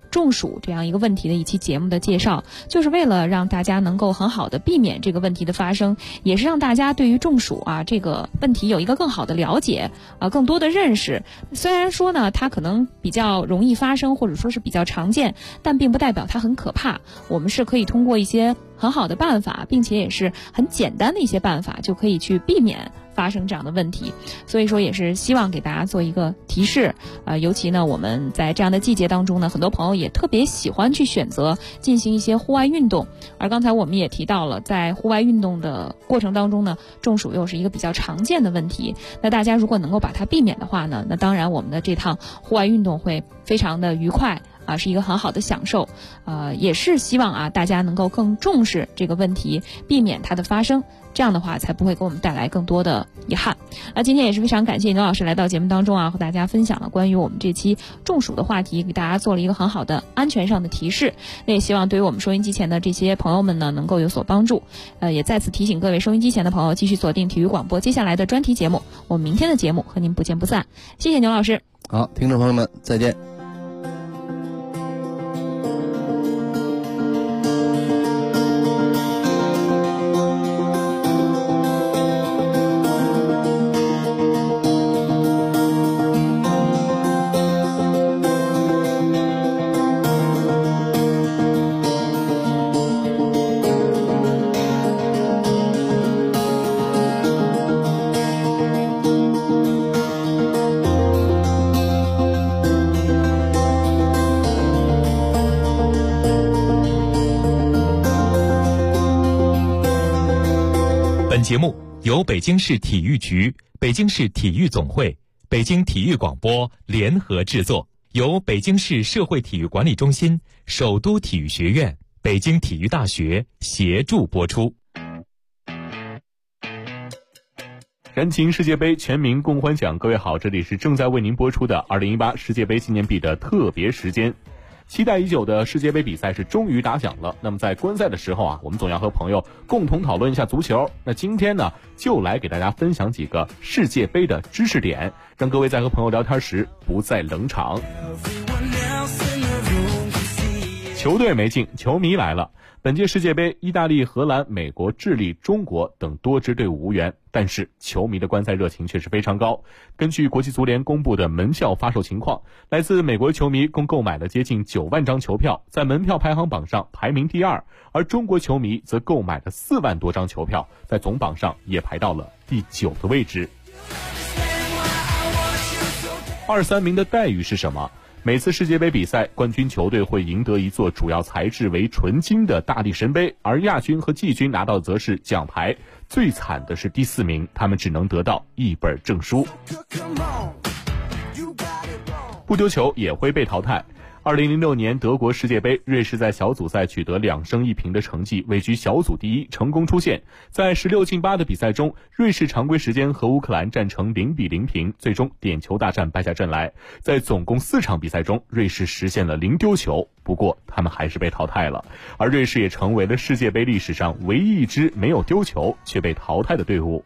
中暑这样一个问题的一期节目的介绍，就是为了让大家能够很好的避免这个问题的发生，也是让大家对于中暑这个问题有一个更好的了解更多的认识。虽然说呢它可能比较容易发生，或者说是比较常见，但并不代表它很可怕。我们是可以通过一些很好的办法，并且也是很简单的一些办法，就可以去避免发生这样的问题。所以说也是希望给大家做一个提示尤其呢我们在这样的季节当中呢，很多朋友也特别喜欢去选择进行一些户外运动。而刚才我们也提到了，在户外运动的过程当中呢，中暑又是一个比较常见的问题。那大家如果能够把它避免的话呢，那当然我们的这趟户外运动会非常的愉快是一个很好的享受。也是希望大家能够更重视这个问题，避免它的发生，这样的话才不会给我们带来更多的遗憾。那今天也是非常感谢牛老师来到节目当中和大家分享了关于我们这期中暑的话题，给大家做了一个很好的安全上的提示。那也希望对于我们收音机前的这些朋友们呢能够有所帮助。也再次提醒各位收音机前的朋友继续锁定体育广播接下来的专题节目，我们明天的节目和您不见不散。谢谢牛老师。 好，听众朋友们再见。 本节目由北京市体育局、北京市体育总会、北京体育广播联合制作，由北京市社会体育管理中心、首都体育学院、北京体育大学协助播出。 燃情世界杯全民共欢奖，各位好，这里是正在为您播出的2018世界杯纪念币的特别时间。期待已久的世界杯比赛是终于打响了。那么在观赛的时候我们总要和朋友共同讨论一下足球。那今天呢，就来给大家分享几个世界杯的知识点，让各位在和朋友聊天时不再冷场。球队没进，球迷来了。本届世界杯，意大利、荷兰、美国、智利、中国等多支队伍无缘，但是球迷的观赛热情却是非常高。根据国际足联公布的门票发售情况，来自美国球迷共购买了接近9万张球票，在门票排行榜上排名第2，而中国球迷则购买了4万多张球票，在总榜上也排到了第9的位置。2、3名的待遇是什么？每次世界杯比赛，冠军球队会赢得一座主要材质为纯金的大力神杯，而亚军和季军拿到的则是奖牌。最惨的是第4名，他们只能得到一本证书。不丢球也会被淘汰。2006年德国世界杯，瑞士在小组赛取得2胜1平的成绩，位居小组第1，成功出线。在16进8的比赛中，瑞士常规时间和乌克兰战成0-0平，最终点球大战败下阵来。在总共4场比赛中，瑞士实现了0丢球，不过他们还是被淘汰了。而瑞士也成为了世界杯历史上唯一一支没有丢球却被淘汰的队伍。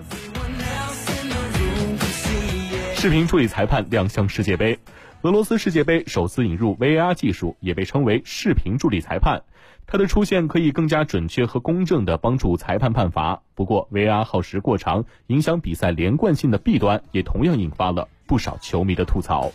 视频助理裁判亮相世界杯。俄罗斯世界杯首次引入 VAR 技术，也被称为视频助理裁判。它的出现可以更加准确和公正地帮助裁判判罚。不过 VAR 耗时过长，影响比赛连贯性的弊端也同样引发了不少球迷的吐槽。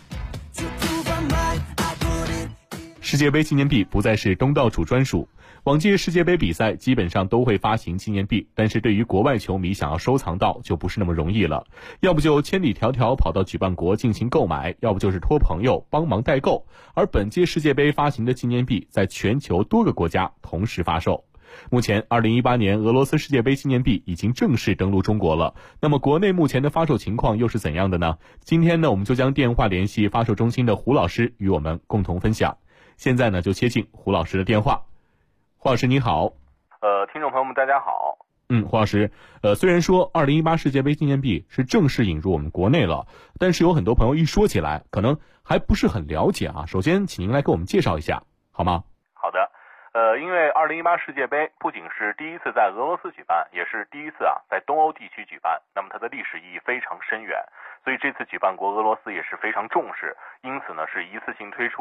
世界杯纪念币不再是东道主专属。往届世界杯比赛基本上都会发行纪念币，但是对于国外球迷想要收藏到就不是那么容易了，要不就千里迢迢跑到举办国进行购买，要不就是托朋友帮忙代购。而本届世界杯发行的纪念币在全球多个国家同时发售。目前2018年俄罗斯世界杯纪念币已经正式登陆中国了，那么国内目前的发售情况又是怎样的呢？今天呢，我们就将电话联系发售中心的胡老师与我们共同分享。现在呢，就接进胡老师的电话。胡老师你好。 听众朋友们大家好。 胡老师，虽然说2018世界杯纪念币是正式引入我们国内了，但是有很多朋友一说起来可能还不是很了解啊。首先请您来给我们介绍一下好吗？ 好的。因为2018世界杯不仅是第一次在俄罗斯举办，也是第一次在东欧地区举办，那么它的历史意义非常深远，所以这次举办国俄罗斯也是非常重视，因此呢是一次性推出了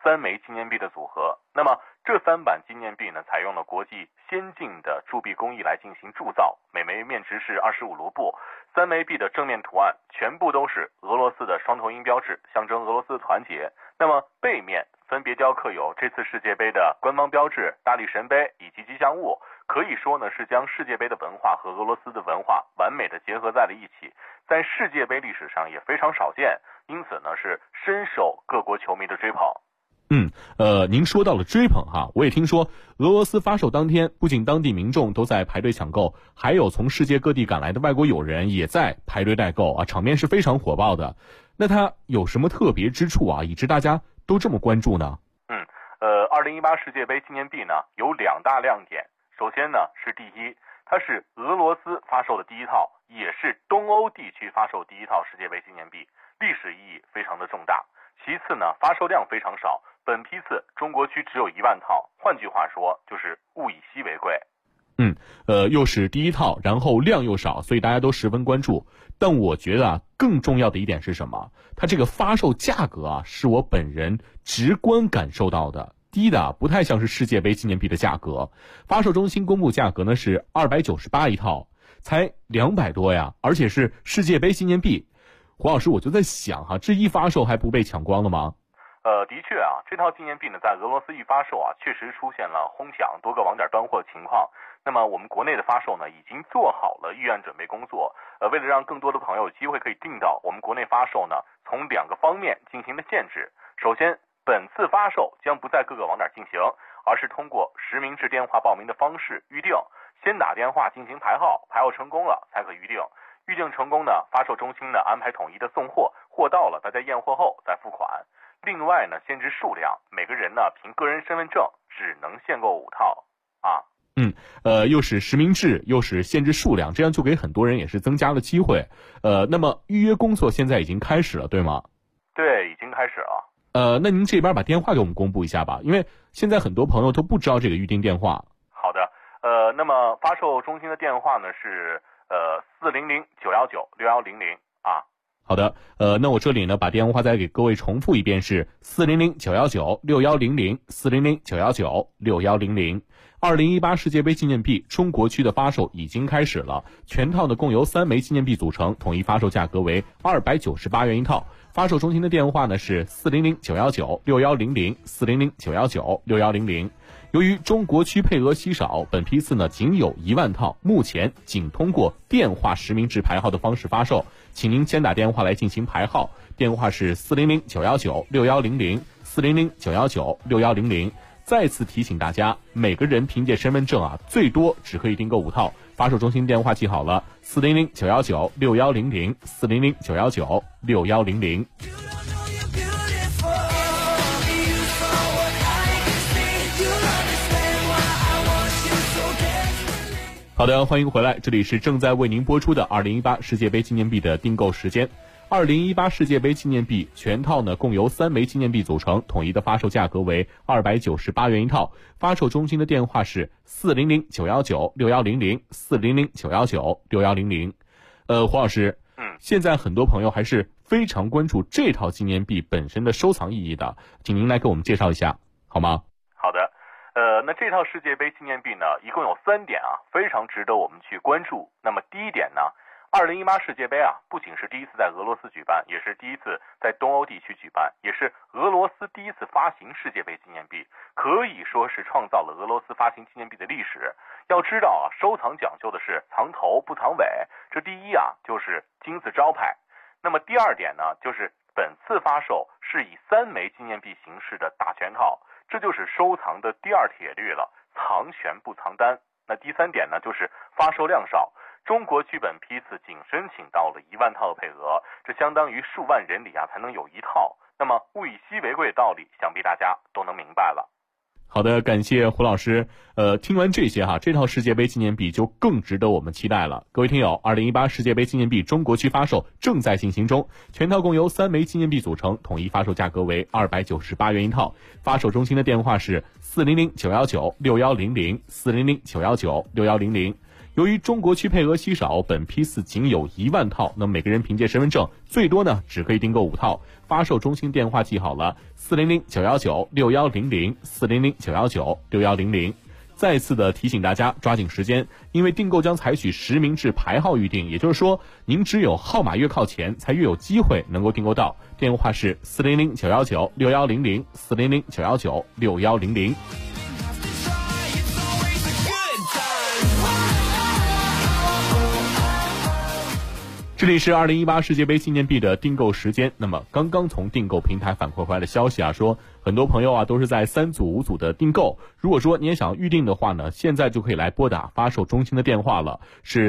3枚纪念币的组合。那么这3版纪念币呢，采用了国际先进的铸币工艺来进行铸造，每枚面值是25卢布。3枚币的正面图案全部都是俄罗斯的双头鹰标志，象征俄罗斯的团结。那么背面分别雕刻有这次世界杯的官方标志、大力神杯以及吉祥物，可以说呢是将世界杯的文化和俄罗斯的文化完美的结合在了一起，在世界杯历史上也非常少见，因此呢是深受各国球迷的追捧。 您说到了追捧哈，我也听说俄罗斯发售当天，不仅当地民众都在排队抢购，还有从世界各地赶来的外国友人也在排队代购啊，场面是非常火爆的。那它有什么特别之处啊，以致大家都这么关注呢 ？2018世界杯纪念币呢有2大亮点，首先呢是第一，它是俄罗斯发售的第一套，也是东欧地区发售第一套世界杯纪念币，历史意义非常的重大。其次呢，发售量非常少，本批次中国区只有1万套，换句话说就是物以稀为贵。 又是第一套，然后量又少，所以大家都十分关注。但我觉得更重要的一点是什么？它这个发售价格是我本人直观感受到的，低的不太像是世界杯纪念币的价格。发售中心公布价格呢是298一套，才200多呀，而且是世界杯纪念币。胡老师，我就在想这一发售还不被抢光了吗？ 的确这套纪念币呢，在俄罗斯一发售确实出现了哄抢、多个网点断货的情况。那么我们国内的发售呢，已经做好了预案准备工作。为了让更多的朋友有机会可以订到，我们国内发售呢，从2个方面进行了限制。首先，本次发售将不在各个网点进行，而是通过实名制电话报名的方式预定，先打电话进行排号，排号成功了才可预定。预定成功呢，发售中心呢安排统一的送货，货到了大家验货后再付款。另外呢，限制数量，每个人呢凭个人身份证只能限购5套又是实名制，又是限制数量，这样就给很多人也是增加了机会。那么预约工作现在已经开始了，对吗？ 对，已经开始了。 那您这边把电话给我们公布一下吧，因为现在很多朋友都不知道这个预订电话。 好的，那么发售中心的电话呢是400-919-6100 好的，那我这里呢把电话再给各位重复一遍，是400-919-6100 400-919-6100。2018世界杯纪念币中国区的发售已经开始了，全套呢共由3枚纪念币组成，统一发售价格为298元一套。发售中心的电话呢是400-919-6100 400-919-6100。由于中国区配额稀少，本批次呢仅有1万套，目前仅通过电话实名制排号的方式发售，请您先打电话来进行排号，电话是400-919-6100 400-919-6100。再次提醒大家，每个人凭借身份证最多只可以订购5套。发售中心电话记好了，400-919-6100 400-919-6100。好的，欢迎回来，这里是正在为您播出的2018世界杯纪念币的订购时间。2018世界杯纪念币全套呢共由3枚纪念币组成，统一的发售价格为298元一套。发售中心的电话是400-919-6100 400-919-6100。黄老师，现在很多朋友还是非常关注这套纪念币本身的收藏意义的，请您来给我们介绍一下好吗？ 好的，那这套世界杯纪念币呢，一共有3点非常值得我们去关注。那么第一点呢，2018世界杯不仅是第一次在俄罗斯举办，也是第一次在东欧地区举办，也是俄罗斯第一次发行世界杯纪念币，可以说是创造了俄罗斯发行纪念币的历史。要知道收藏讲究的是藏头不藏尾，这第一就是金字招牌。那么第二点呢，就是本次发售是以3枚纪念币形式的大全套，这就是收藏的第2铁律了，藏全不藏单。那第3点呢，就是发售量少。中国区本批次仅申请到了1万套的配额，这相当于数万人里才能有1套。那么物以稀为贵的道理，想必大家都能明白了。 好的，感谢胡老师。听完这些这套世界杯纪念币就更值得我们期待了。各位听友，2018世界杯纪念币中国区发售正在进行中，全套共由3枚纪念币组成，统一发售价格为298元一套。发售中心的电话是400-919-6100 400-919-6100。 由于中国区配额稀少，本批次仅有1万套，那么每个人凭借身份证最多呢只可以订购5套。发售中心电话记好了：400-919-6100，400-919-6100。再次的提醒大家抓紧时间，因为订购将采取实名制排号预订，也就是说您只有号码越靠前才越有机会能够订购到。电话是400-919-6100，400-919-6100。这里是2018世界杯纪念币的订购时间。那么刚刚从订购平台反馈回来的消息啊，说很多朋友啊都是在3组5组的订购。如果说你也想预定的话呢，现在就可以来拨打发售中心的电话了，是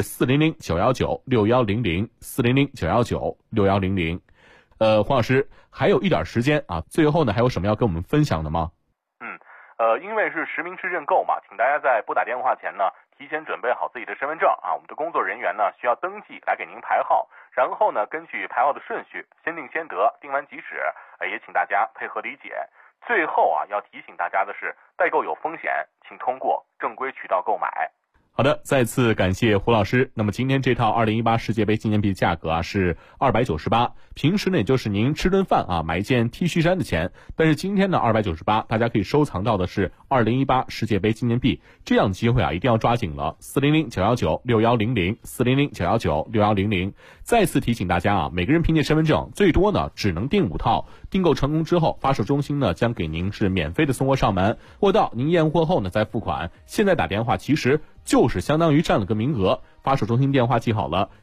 400-919-6100，400-919-6100。黄老师还有一点时间啊，最后呢还有什么要跟我们分享的吗？ 因为是实名制认购嘛，请大家在拨打电话前呢，提前准备好自己的身份证啊，我们的工作人员呢需要登记来给您排号，然后呢根据排号的顺序先定先得，定完即止，也请大家配合理解。最后啊，要提醒大家的是，代购有风险，请通过正规渠道购买。 好的，再次感谢胡老师。那么今天这套2018世界杯纪念币价格啊是298，平时呢也就是您吃顿饭啊买一件 T 恤衫的钱，但是今天呢298，大家可以收藏到的是2018世界杯纪念币，这样的机会啊一定要抓紧了。400-919-6100，400-919-6100。再次提醒大家啊，每个人凭借身份证最多呢只能订5套，订购成功之后，发售中心呢将给您是免费的送货上门，货到您验货后呢再付款。现在打电话其实就是相当于占了个名额。发售中心电话记好了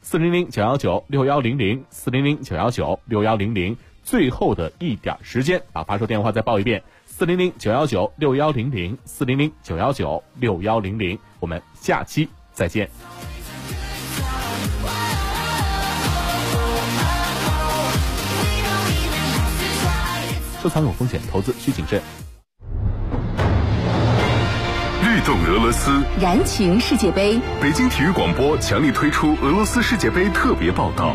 ：400-919-6100，400-919-6100。最后的一点时间，把发售电话再报一遍：400-919-6100，400-919-6100。我们下期再见。收藏有风险，投资需谨慎。 律动俄罗斯， 燃情世界杯。 北京体育广播强力推出俄罗斯世界杯特别报道。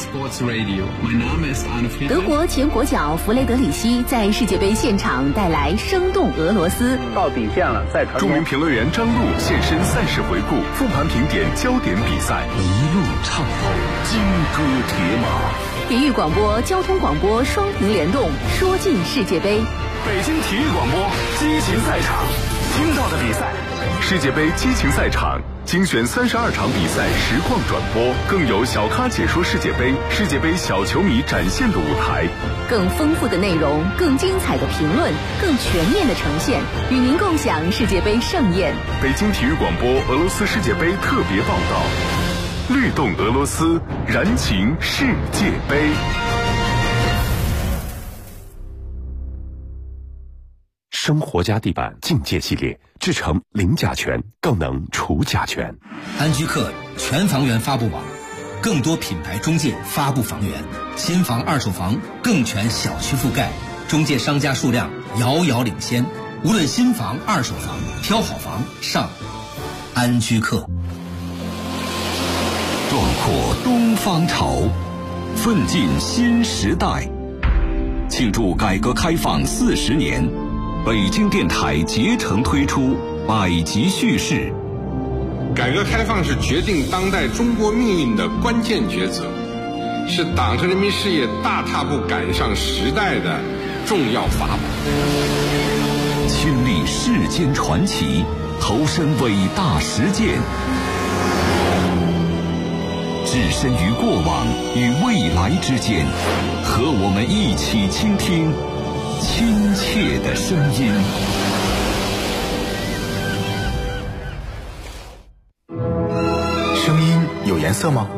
德国前国脚弗雷德里希在世界杯现场带来生动俄罗斯。 到底线了，赛传。 著名评论员张璐现身赛事回顾，复盘评点焦点比赛，一路畅跑，金戈铁马。 体育广播、交通广播双屏联动，说尽世界杯。 北京体育广播激情赛场，听到的比赛，世界杯激情赛场精选32场比赛实况转播，更有小咖解说世界杯，世界杯小球迷展现的舞台， 更丰富的内容，更精彩的评论，更全面的呈现，与您共享世界杯盛宴。 北京体育广播俄罗斯世界杯特别报道，律动俄罗斯，燃情世界杯。生活家地板境界系列制成零甲醛，更能除甲醛。 安居客全房源发布网，更多品牌中介发布房源，新房二手房更全小区覆盖，中介商家数量遥遥领先。无论新房二手房，挑好房上安居客。 壮阔东方潮，奋进新时代。庆祝改革开放40年，北京电台竭诚推出百集叙事。 改革开放是决定当代中国命运的关键抉择，是党和人民事业大踏步赶上时代的重要法宝。 亲历世间传奇，投身伟大实践，置身于过往与未来之间，和我们一起倾听亲切的声音。 声音有颜色吗？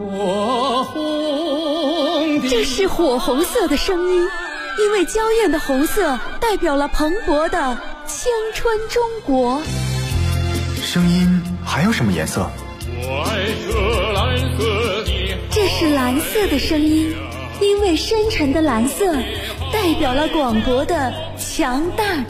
这是火红色的声音，因为娇艳的红色代表了蓬勃的青春中国。 声音还有什么颜色？ 这是蓝色的声音，因为深沉的蓝色代表了广博的强大